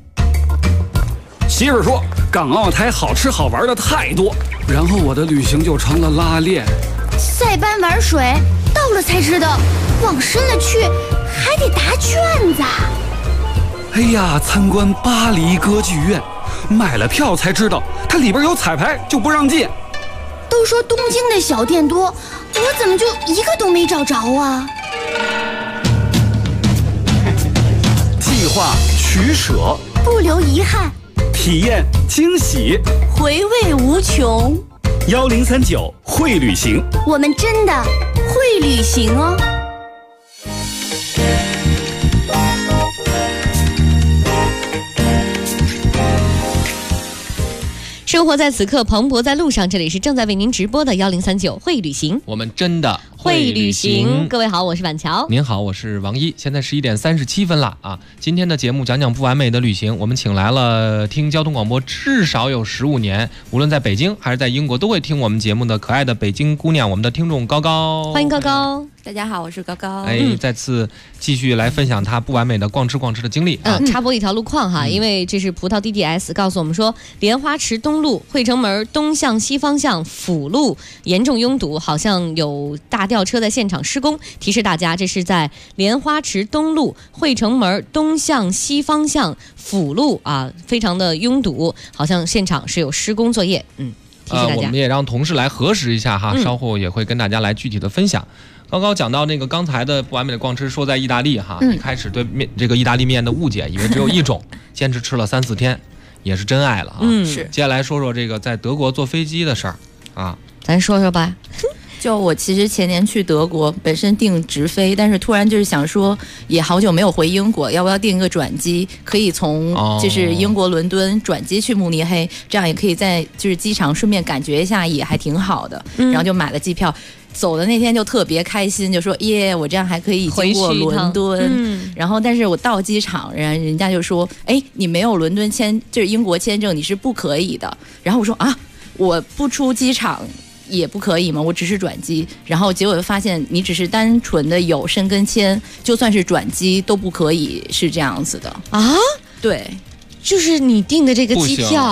媳妇儿说，港澳台好吃好玩的太多，然后我的旅行就成了拉练。
塞班玩水，到了才知道，往深了去还得答卷子。
哎呀，参观巴黎歌剧院，买了票才知道它里边有彩排，就不让进。
都说东京的小店多，我怎么就一个都没找着啊？
计划取舍，
不留遗憾，
体验惊喜，
回味无穷。
1039会旅行，
我们真的会旅行哦。
生活在此刻，蓬勃在路上。这里是正在为您直播的1039会旅行，
我们真的
会旅行。各位好，我是板桥。
您好，我是王一。现在11点37分了啊！今天的节目讲讲不完美的旅行，我们请来了听交通广播至少有15年，无论在北京还是在英国都会听我们节目的可爱的北京姑娘，我们的听众高高。
欢迎高高。
大家好，我是高高。
再次继续来分享她不完美的逛吃的经历。
插播一条路况哈，因为这是葡萄 DDS 告诉我们说，莲花池东路汇成门东向西方向辅路严重拥堵，好像有大吊车在现场施工。提示大家，这是在莲花池东路汇成门东向西方向辅路啊，非常的拥堵，好像现场是有施工作业。提示大家。
我们也让同事来核实一下哈，稍后也会跟大家来具体的分享。刚刚讲到那个刚才的不完美的逛吃，说在意大利哈，一开始对这个意大利面的误解，以为只有一种，坚持吃了3-4天，也是真爱了啊。
是。
接下来说说这个在德国坐飞机的事儿啊，
咱说说吧。
就我其实前年去德国，本身订直飞，但是突然就是想说，也好久没有回英国，要不要订一个转机，可以从就是英国伦敦转机去慕尼黑，这样也可以在就是机场顺便感觉一下，也还挺好的。然后就买了机票。走的那天就特别开心，就说耶，我这样还可以经过伦敦。然后，但是我到机场，人家就说，哎，你没有伦敦就是英国签证，你是不可以的。然后我说啊，我不出机场也不可以吗？我只是转机。然后结果就发现，你只是单纯的有申根签，就算是转机都不可以，是这样子的
啊？
对，
就是你订的这个机票。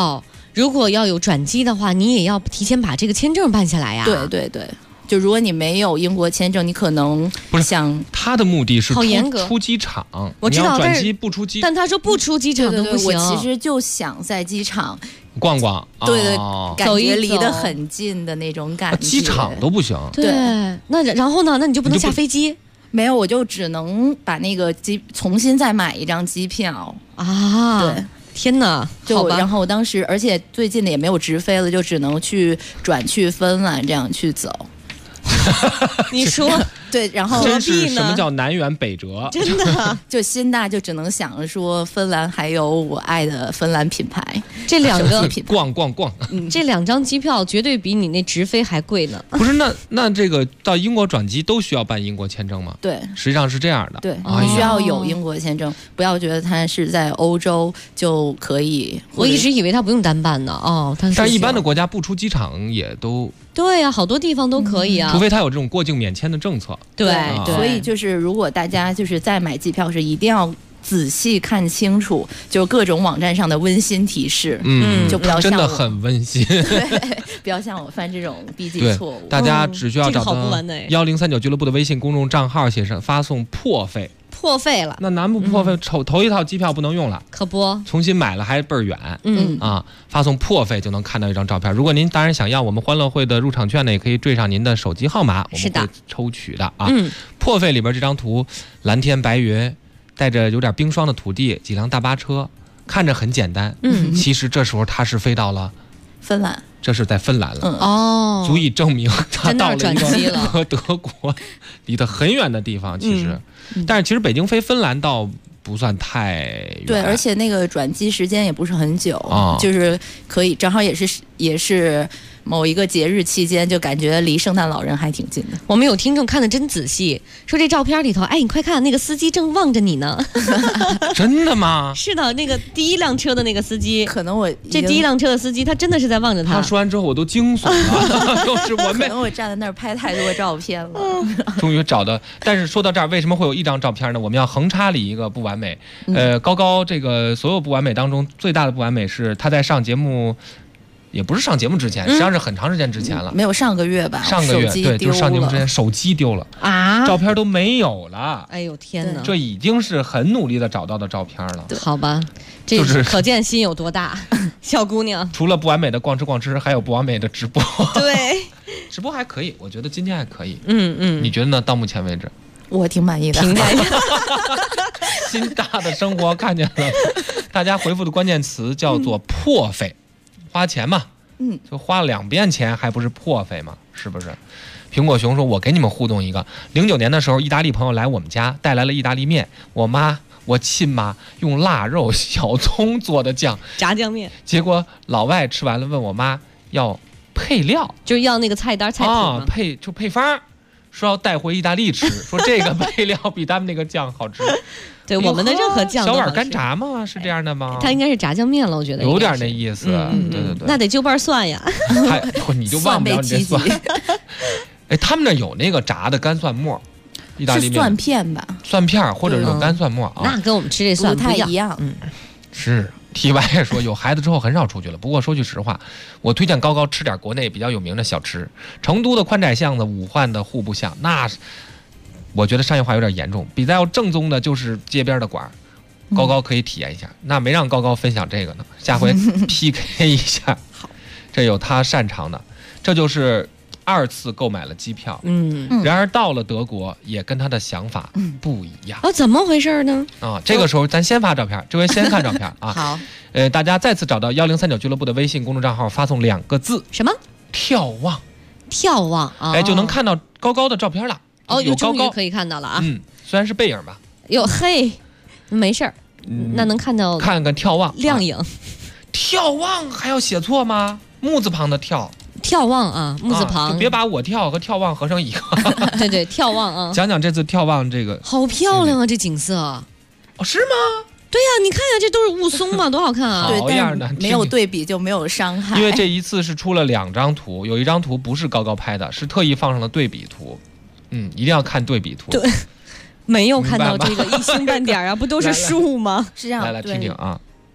如果要有转机的话，你也要提前把这个签证办下来呀。
对对对。就如果你没有英国签证，你可能
不是
想
他的目的是
好严格
出机场，
我知道，
转机不出机，
但他说不出机场都不行。
我其实就想在机场
逛逛，
对对，感
走一走
觉离得很近的那种感觉。
机场都不行，
对，那然后呢？那你就不能下飞机？
没有，我就只能把那个重新再买一张机票
啊。对。天哪！好吧，
然后我当时，而且最近的也没有直飞了，就只能转去芬兰这样去走。
你说
对，然后
真是什么叫南辕北辙？
真的，
就心大就只能想着说芬兰还有我爱的芬兰品牌，
这两个
逛，
这2张机票绝对比你那直飞还贵呢。
不是，那这个到英国转机都需要办英国签证吗？
对，
实际上是这样的。
对，需要有英国签证，不要觉得它是在欧洲就可以。
我一直以为它不用单办呢。哦，
但是一般的国家不出机场也都。
对呀，好多地方都可以啊，
除非他有这种过境免签的政策。
对，
所以就是如果大家就是在买机票时，一定要仔细看清楚，就各种网站上的温馨提示，就不要像
真的很温馨，
对，不要像我犯这种逼急错误。
大家只需要找到1039俱乐部的微信公众账号，写上发送破费。
破费了，
那难不破费？头一套机票不能用了，
可不，
重新买了还倍儿远。发送破费就能看到一张照片。如果您当然想要我们欢乐会的入场券呢，也可以缀上您的手机号码，我们会抽取的啊。破费里边这张图，蓝天白云，带着有点冰霜的土地，几辆大巴车，看着很简单。其实这时候它是飞到了
芬兰。
这是在芬兰了，
足
以证明他到了
转机了
和德国离得很远的地方。其实，但是其实北京飞芬兰倒不算太远，
对，而且那个转机时间也不是很久，就是可以正好也是某一个节日期间，就感觉离圣诞老人还挺近的。
我们有听众看得真仔细，说这照片里头，哎，你快看，那个司机正望着你呢。
真的吗？
是的，那个第一辆车的那个司机，
可能
这第一辆车的司机，他真的是在望着他。
他说完之后，我都惊悚了，就是我
可能我站在那儿拍太多照片了。
终于找到，但是说到这儿，为什么会有一张照片呢？我们要横插里一个不完美。高这个所有不完美当中最大的不完美是他在上节目。也不是上节目之前，实际上是很长时间之前了，
没有上个月吧？
上个月对，就是上节目之前手机丢了
啊，
照片都没有了。
哎呦天哪，
这已经是很努力的找到的照片了。
好吧，这就是可见心有多大，小姑娘。
除了不完美的逛吃，还有不完美的直播。
对，
直播还可以，我觉得今天还可以。你觉得呢？到目前为止，
我挺满意的。
挺满意。
心大的生活看见了，大家回复的关键词叫做破费。花钱嘛，就花了2遍钱，还不是破费吗？是不是？苹果熊说：“我给你们互动一个。09年的时候，意大利朋友来我们家，带来了意大利面。我亲妈用腊肉、小葱做的酱，
炸酱面。
结果老外吃完了，问我妈要配料，
就是要那个菜单菜谱吗？
配方，说要带回意大利吃，说这个配料比他们那个酱好吃。”
对，我们的任何酱
小碗干炸吗？是这样的吗？
它应该是炸酱面了，我觉得
有点那意思。对，
那得就瓣蒜呀。
你就忘不了你这蒜。哎，他们那有那个炸的干蒜末，意大利面
蒜片吧？
蒜片或者有干蒜末啊？
那跟我们吃这蒜
不太一样。
是。TY 说有孩子之后很少出去了，不过说句实话，我推荐高吃点国内比较有名的小吃，成都的宽窄巷子、武汉的户部巷，那我觉得商业化有点严重，比较正宗的就是街边的馆儿。高可以体验一下，那没让高分享这个呢，下回 PK 一下。
好，
这有他擅长的，这就是2次购买了机票。然而到了德国也跟他的想法不一样。
怎么回事呢？
这个时候咱先发照片，这回先看照片啊。
好，
大家再次找到1039俱乐部的微信公众账号，发送2个字，
什么？
眺望。
眺望啊，
就能看到高的照片了。有
终于可以看到了啊。
虽然是背影吧。
嘿，没事儿，那能看到
看眺望
亮影。
眺望还要写错吗？木字旁的眺
望啊，木字旁，
就别把我眺和眺望合成一个。
对，眺望啊。
讲讲这次眺望这个，
好漂亮啊，这景色。
是吗？
对呀，你看呀，这都是雾凇嘛，多好看啊！
对，但没有对比就没有伤害。
因为这一次是出了2张图，有一张图不是高拍的，是特意放上了对比图。一定要看对比图。
对，没有看到这个一星半点啊，不都是树吗？
是这样。
来听听啊。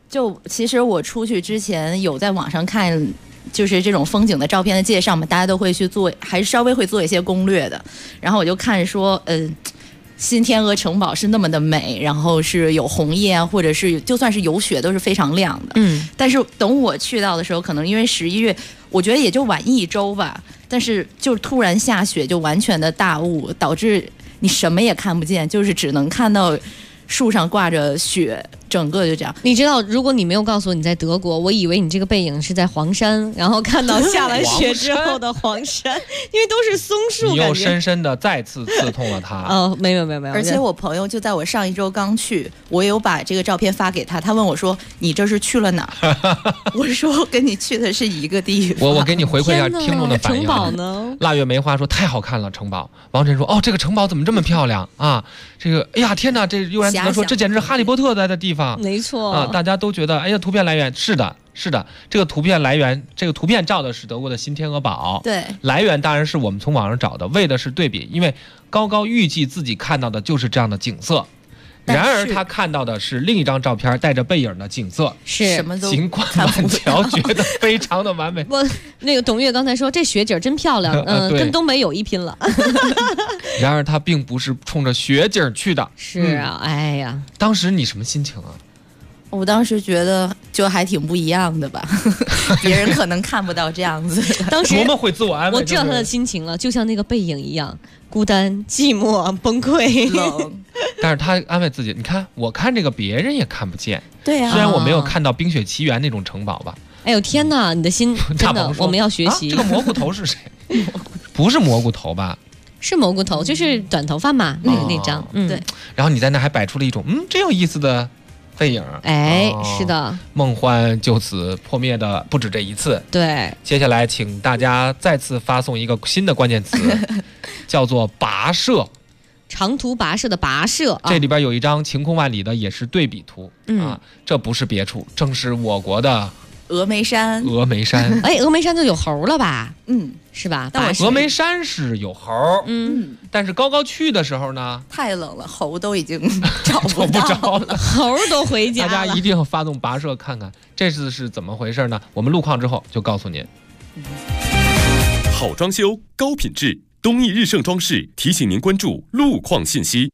就其实我出去之前有在网上看，就是这种风景的照片的介绍嘛，大家都会去做，还是稍微会做一些攻略的。然后我就看说，新天鹅城堡是那么的美，然后是有红叶啊，或者是就算是有雪都是非常亮的。但是等我去到的时候，可能因为11月，我觉得也就晚1周吧，但是就突然下雪，就完全的大雾，导致你什么也看不见，就是只能看到树上挂着雪，整个就这样。
你知道，如果你没有告诉我你在德国，我以为你这个背影是在黄山，然后看到下完雪之后的黄山，因为都是松树，
你又深深的再次刺痛了他。
没有。
而且我朋友就在我上1周刚去，我有把这个照片发给他，他问我说：“你这是去了哪儿？”我说：“跟你去的是一个地方。”
我给你回馈一下听众的反应。
城堡呢？
腊月梅花说太好看了，城堡。王晨说：“哦，这个城堡怎么这么漂亮啊？这个，哎呀，天哪！这悠然子说这简直是哈利波特在的地方。”
没错
啊，大家都觉得，哎呀，图片来源是的，这个图片来源，这个图片照的是德国的新天鹅堡，
对，
来源当然是我们从网上找的，为的是对比，因为高高预计自己看到的就是这样的景色。然而他看到的是另一张照片带着背影的景色，
是
什么都
尽管晚桥觉得非常的完美。
那个董月刚才说这雪景真漂亮，跟东北有一拼了。
然而他并不是冲着雪景去的。
是啊，哎呀，
当时你什么心情啊？
我当时觉得就还挺不一样的吧，别人可能看不到这样子。
当时
多么会自我安慰，
我知道他的心情了，就像那个背影一样，孤单、寂寞、崩溃、
冷。
但是他安慰自己，你看，我看这个别人也看不见。
对啊，
虽然我没有看到《冰雪奇缘》那种城堡吧。
哎呦天哪，你的心真的，我们要学习。
这个蘑菇头是谁？不是蘑菇头吧？
是蘑菇头，就是短头发嘛，那张。
对。
然后你在那还摆出了一种真有意思的背影。
哎，是的。
梦幻就此破灭的不止这一次。
对。
接下来请大家再次发送一个新的关键词，叫做跋涉。
长途跋涉的跋涉，
这里边有一张晴空万里的，也是对比图啊，这不是别处，正是我国的
峨眉山。
峨眉山，
哎，峨眉山就有猴了吧？是吧？
峨眉山是有猴，但是高高去的时候呢，
太冷了，猴都已经找不
着了，
猴都回家了。
大家一定要发动跋涉看看，这次是怎么回事呢？我们路况之后就告诉您。
好装修，高品质。东义日盛装饰提醒您关注路况信息。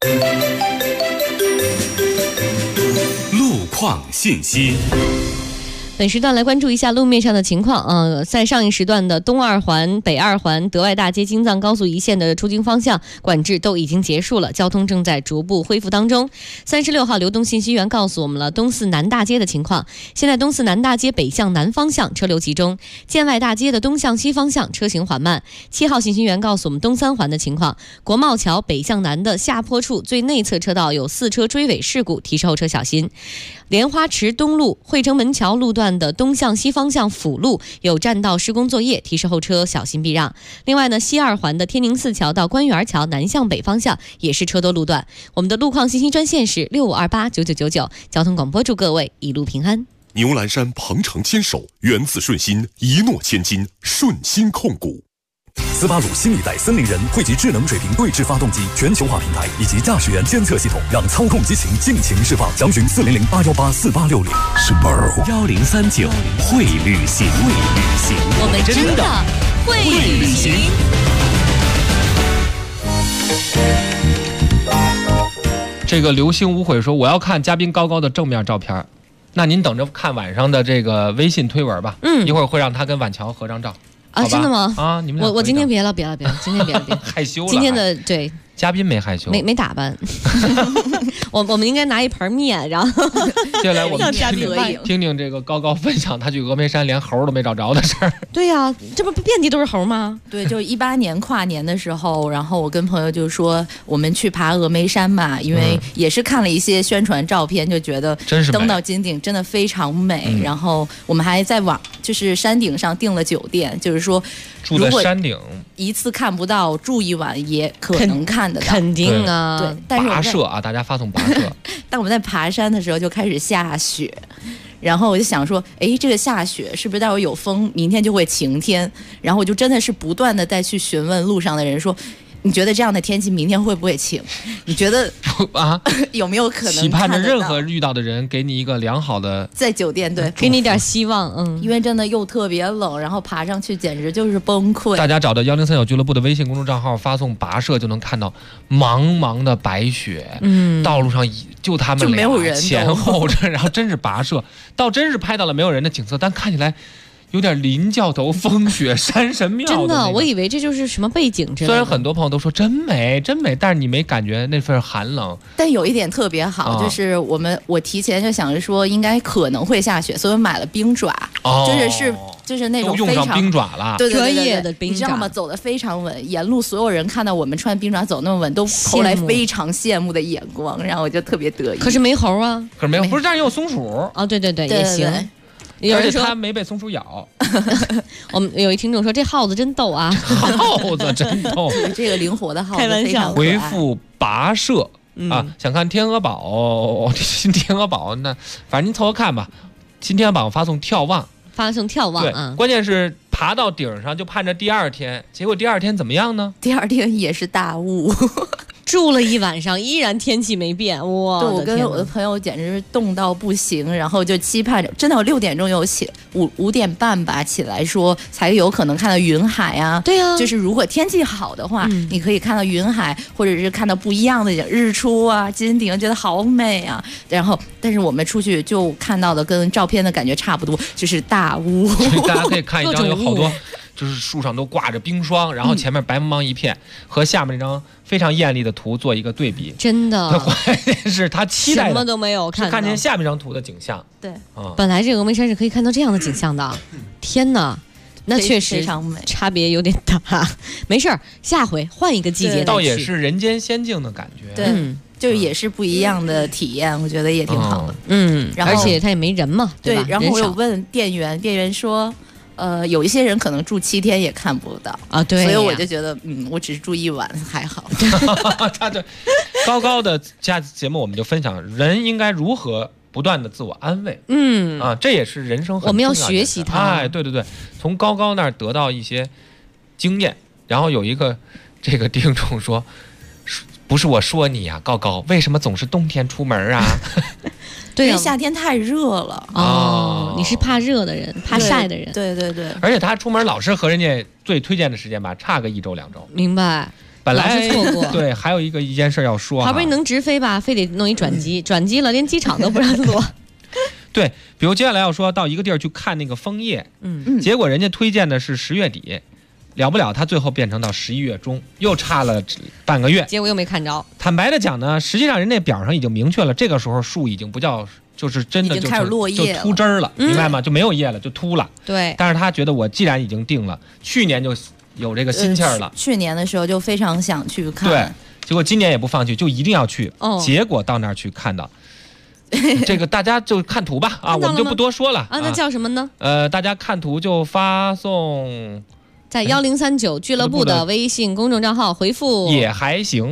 路况信息。
本时段来关注一下路面上的情况。在上一时段的东二环、北二环、德外大街、京藏高速一线的出京方向管制都已经结束了，交通正在逐步恢复当中。36号流动信息源告诉我们了东四南大街的情况。现在东四南大街北向南方向车流集中，建外大街的东向西方向车行缓慢。7号信息源告诉我们东三环的情况，国贸桥北向南的下坡处最内侧车道有4车追尾事故，提示后车小心。莲花池东路惠城门桥路段的东向西方向辅路有占道施工作业，提示后车小心避让。另外呢，西二环的天宁寺桥到官园桥南向北方向也是车多路段。我们的路况信息专线是65289999，交通广播祝各位一路平安。
牛栏山鹏程牵手，源自顺心，一诺千金，顺心控股。斯巴鲁新一代森林人汇集智能水平对置发动机全球化平台以及驾驶员监测系统，让操控激情尽情释放。详询400-818-4860。
1039会旅行，
我们真的会旅行。
这个流星无悔说，我要看嘉宾高高的正面照片，那您等着看晚上的这个微信推文吧。一会儿会让他跟晚桥合张照。
啊，真的吗？
啊，你们
我今天别了，今天别
害羞了。
今天的对
嘉宾没害羞，
没打扮。我们应该拿一盘面，然后
接下来我们听听这个高高分享他去峨眉山连猴都没找着的事儿。
对呀，这不遍地都是猴吗？
对，就18年跨年的时候，然后我跟朋友就说我们去爬峨眉山嘛，因为也是看了一些宣传照片，就觉得登到金顶真的非常美。然后我们还在就是山顶上订了酒店，就是说
住在山顶，
一次看不到，住一晚也可能看得到。
肯定啊，
对。但是
跋涉啊，大家发送跋涉。
当我们在爬山的时候就开始下雪，然后我就想说，哎，这个下雪是不是待会儿有风，明天就会晴天？然后我就真的是不断的再去询问路上的人说， 你觉得这样的天气明天会不会晴？你觉得
啊
有没有可能？
期盼着任何遇到的人给你一个良好的
在酒店对，
给你点希望。
因为真的又特别冷，然后爬上去简直就是崩溃。
大家找到1039俱乐部的微信公众账号，发送跋涉就能看到茫茫的白雪，道路上就他们俩
没有人
前后着，然后真是跋涉，倒真是拍到了没有人的景色，但看起来有点林教头风雪山神庙
真的，我以为这就是什么背景之类的。
虽然很多朋友都说真美真美，但是你没感觉那份寒冷。
但有一点特别好，就是我提前就想着说应该可能会下雪，所以我买了冰爪，就是那种
都用上冰爪了，
对
专业的冰爪，
你知道吗？走得非常稳，沿路所有人看到我们穿冰爪走那么稳，都投来非常羡慕的眼光，然后我就特别得意。
可是没猴啊，
可是没有，不是这儿也有松鼠
哦，对也行。
而且他没被松鼠咬。
我们有一听众说这耗子真逗啊，
耗子真逗，
这个灵活的耗子，
开玩笑。
回复跋涉啊，想看天鹅堡，新天鹅堡，那反正您凑合看吧。新天鹅堡发送眺望。
对，
关键是爬到顶上就盼着第二天，结果第二天怎么样呢？
第二天也是大雾，
住了一晚上，依然天气没变。哇！
对，我跟我的朋友简直是冻到不行，然后就期盼着，真的我6点钟有起，5点半吧起来说才有可能看到云海啊。
对啊，
就是如果天气好的话，你可以看到云海，或者是看到不一样的日出啊、金顶，觉得好美啊。然后，但是我们出去就看到的跟照片的感觉差不多，就是大雾。
大家可以看一张，有好多。就是树上都挂着冰霜，然后前面白茫茫一片，和下面那张非常艳丽的图做一个对比。
真的，
关键是他期待的
什么都没有
看见下面这张图的景象。
对，
本来这个峨眉山是可以看到这样的景象的。天哪，那确实差别有点大。没事儿，下回换一个季节，
倒也是人间仙境的感觉。
对，就是也是不一样的体验，我觉得也挺好的。然后
而且它也没人嘛，对吧？
然后我有问店员说。有一些人可能住7天也看不到
啊，对，
所以我就觉得，我只是住1晚还好。
他对高高的下次节目我们就分享人应该如何不断的自我安慰，这也是人生很重要的，
我们要学习他。
对，从高高那儿得到一些经验。然后有一个这个听众说，不是我说你呀，高高，为什么总是冬天出门啊？
对，因为夏天太热了。
你是怕热的人，怕晒的人。
对。
而且他出门老是和人家最推荐的时间吧，差个1周2周。
明白。
本来
老是错过。
对，还有一件事要说，
好不容易能直飞吧，非得弄一转机，转机了连机场都不让落。
对，比如接下来要说到一个地儿去看那个枫叶，结果人家推荐的是10月底。了不了，他最后变成到11月中，又差了半个月，
结果又没看着。
坦白的讲呢，实际上人家表上已经明确了，这个时候树已经不叫，就是真的就
开始落叶
就秃枝儿了，明白吗？就没有叶了，就秃了。
对。
但是他觉得我既然已经定了，去年就有这个心气儿了。
去年的时候就非常想去看，
对，结果今年也不放弃，就一定要去。结果到那儿去看到。这个大家就看图吧啊，我们就不多说了
啊。那叫什么呢？
大家看图就发送。
在1039俱乐部的微信公众账号回复
也还行。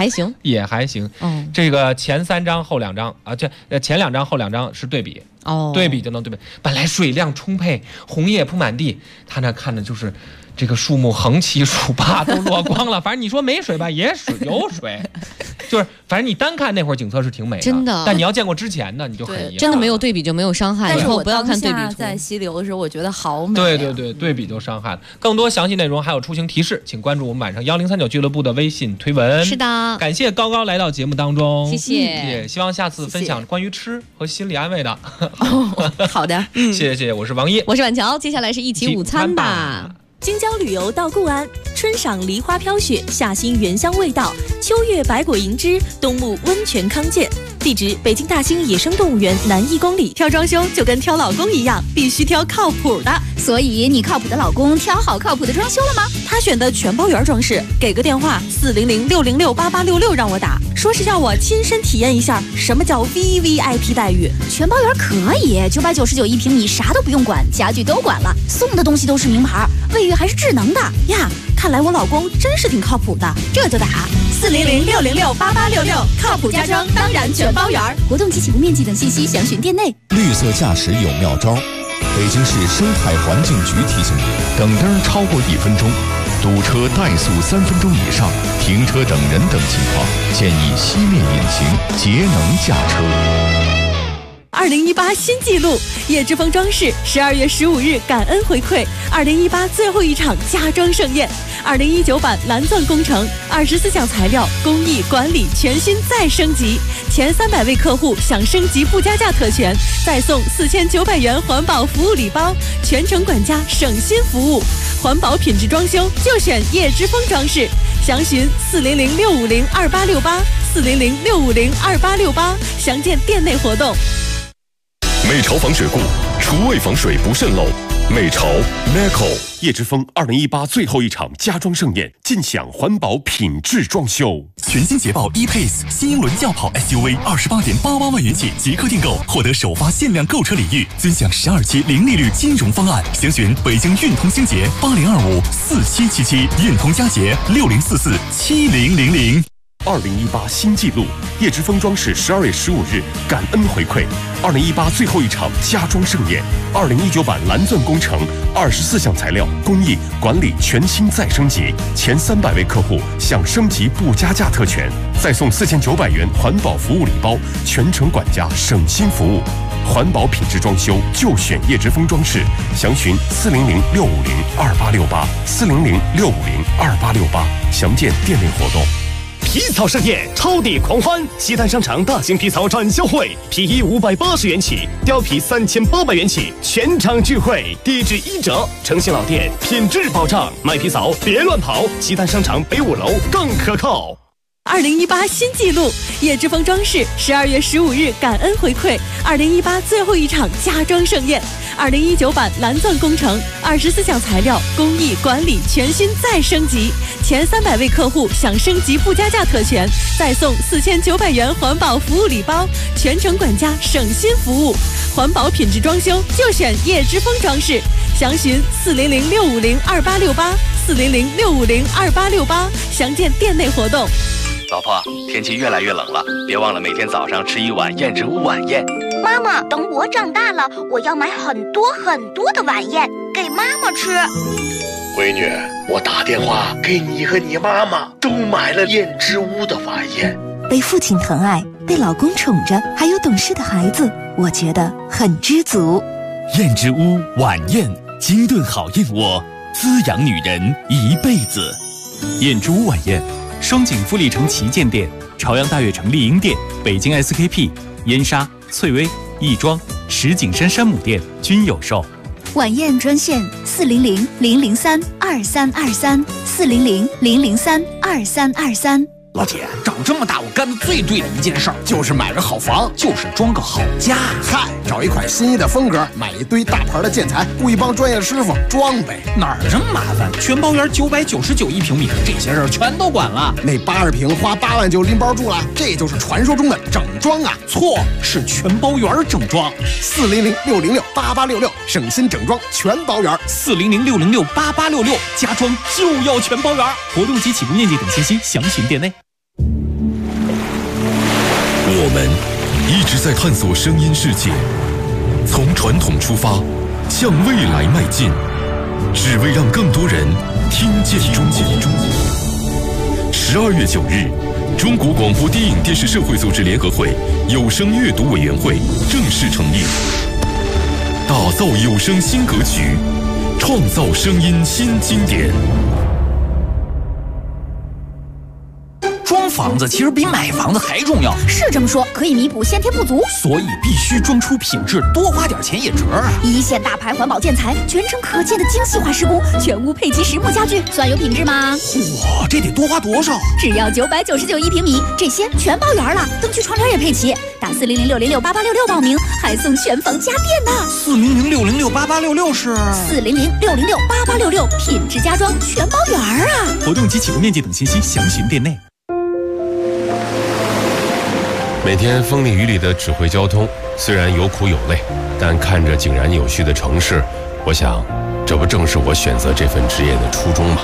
这个前3张后2张啊，这前2张后2张是对比对比就能对比。本来水量充沛，红叶铺满地，他那看的就是这个树木横七竖八都落光了。反正你说没水吧，也有水，就是反正你单看那会儿景色是挺美的，
真的。
但你要见过之前的，你就很一样。
真的没有对比就没有伤害。以后不要看对比图。
在溪流的时候，我觉得好美。
对，对比就伤害了。更多详细内容还有出行提示，请关注我们晚上1039俱乐部的微信推文。
是的，
感谢高高来到节目当中，
谢谢。
也希望下次分享关于吃和心理安慰的。
好的，
谢谢，我是王一，
我是婉乔，接下来是一起午餐吧。
京郊旅游到固安，春赏梨花飘雪，夏欣原香味道，秋月百果银枝，冬沐温泉康健。地址：北京大兴野生动物园南1公里。挑装修就跟挑老公一样，必须挑靠谱的。
所以你靠谱的老公挑好靠谱的装修了吗？
他选的全包圆装饰，给个电话400-606-8866让我打，说是要我亲身体验一下什么叫 VVIP 待遇。
全包圆可以，999一平米，啥都不用管，家具都管了，送的东西都是名牌，卫浴还是智能的
呀。看来我老公真是挺靠谱的，
这就打
400-606-8866，靠谱家装当然全包圆。
活动及起步面积等信息详询店内。
绿色驾驶有妙招，北京市生态环境局提醒你：等灯超过1分钟，
堵车怠速3分钟以上、停车等人等情况，建议熄灭引擎，节能驾车。
2018新纪录，叶之峰装饰12月15日感恩回馈2018最后一场家装盛宴，2019版蓝钻工程24项材料工艺管理全新再升级，前300位客户享升级不加价特权，再送4900元环保服务礼包，全程管家省心服务，环保品质装修就选叶之峰装饰，详询400-650-2868，400-650-2868，详见店内活动。
美潮防水固，厨卫防水不渗漏。美潮 Meco 叶之峰2018最后一场家装盛宴，尽享环保品质装修。
全新捷豹 E-Pace 新英伦轿跑 SUV28.88万元起即刻订购，获得首发限量购车礼遇，尊享12期零利率金融方案。详询北京运通星捷80254777，运通佳捷60447000。
2018新纪录，叶之峰装饰12月15日感恩回馈2018最后一场家装盛宴，2019版蓝钻工程24项材料工艺管理全新再升级，前300位客户享升级不加价特权，再送4900元环保服务礼包，全程管家省心服务。环保品质装修就选叶之峰装饰，详询400-650-2868，400-650-2868，详见店内活动。
皮草盛宴，超抵狂欢！西单商场大型皮草展销会，皮衣580元起，貂皮3800元起，全场聚会，低至1折。诚信老店，品质保障，买皮草别乱跑。西单商场北5楼更可靠。
2018新纪录，叶之峰装饰12月15日感恩回馈2018最后一场家装盛宴，2019版蓝钻工程24项材料工艺管理全新再升级，前300位客户享升级不加价特权，再送4900元环保服务礼包，全程管家省心服务。环保品质装修就选叶之峰装饰，详询400-650-2868，400-650-2868，详见店内活动。
老婆，天气越来越冷了，别忘了每天早上吃一碗燕之屋晚宴。
妈妈，等我长大了，我要买很多很多的晚宴给妈妈吃。
闺女，我打电话给你和你妈妈都买了燕之屋的晚宴。
被父亲疼爱，被老公宠着，还有懂事的孩子，我觉得很知足。
燕之屋晚宴，精炖好燕窝，滋养女人一辈子。燕之屋晚宴，双井富力城旗舰店、朝阳大悦城丽婴店、北京 SKP、燕莎、翠微、亦庄、石景山山姆店均有售。
晚宴专线400-003-2323，400-003-2323。
老铁，长这么大我干的最对的一件事儿就是买个好房，就是装个好家。
嗨，找一款心仪的风格，买一堆大牌的建材，雇一帮专业师傅装呗。
哪儿这么麻烦？全包圆999一平米，这些事儿全都管了。
那80平花8万就拎包住了，这就是传说中的整装啊！
错，是全包圆整装。
400-606-8866，省心整装全包圆。
400-606-8866，家装就要全包圆。活动及起步面积等信息详询店内。
我们一直在探索声音世界，从传统出发，向未来迈进，只为让更多人听见中国。12月9日，中国广播电影电视社会组织联合会有声阅读委员会正式成立，打造有声新格局，创造声音新经典。
装房子其实比买房子还重要，
是这么说，可以弥补先天不足，
所以必须装出品质，多花点钱也值啊！
一线大牌环保建材，全程可见的精细化施工，全屋配齐实木家具，算有品质吗？
哇，这得多花多少？
只要999一平米，这些全包圆了，灯具窗帘也配齐，打400-606-8866报名，还送全房家电呢。
400-606-8866是
400-606-8866，品质家装全包圆啊！
活动及起步面积等信息详询店内。
每天风里雨里的指挥交通，虽然有苦有累，但看着井然有序的城市，我想，这不正是我选择这份职业的初衷吗？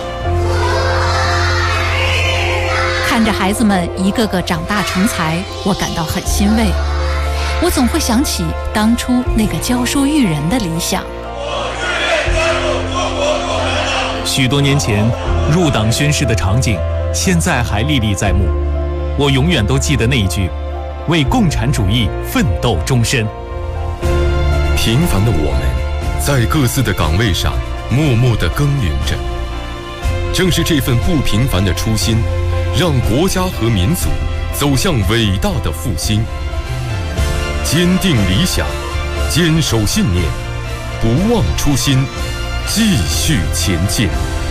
看着孩子们一个个长大成才，我感到很欣慰。我总会想起当初那个教书育人的理想。
学许多年前入党宣誓的场景，现在还历历在目。我永远都记得那一句：为共产主义奋斗终身。
平凡的我们，在各自的岗位上默默地耕耘着。正是这份不平凡的初心，让国家和民族走向伟大的复兴。坚定理想，坚守信念，不忘初心，继续前进。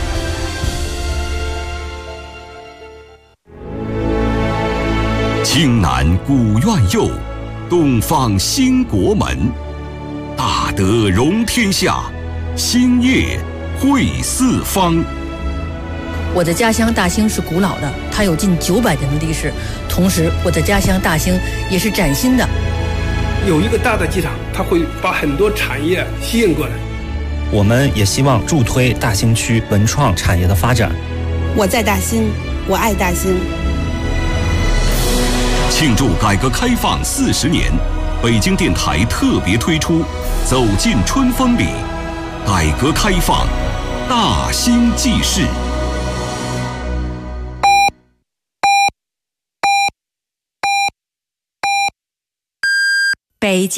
青南古院右，东方兴国门。大德容天下，兴业惠四方。
我的家乡大兴是古老的，它有近900年的历史。同时，我的家乡大兴也是崭新的。
有一个大的机场，它会把很多产业吸引过来。
我们也希望助推大兴区文创产业的发展。
我在大兴，我爱大兴。
庆祝改革开放40年，北京电台特别推出《走进春风里》，改革开放，大兴纪事。
北京。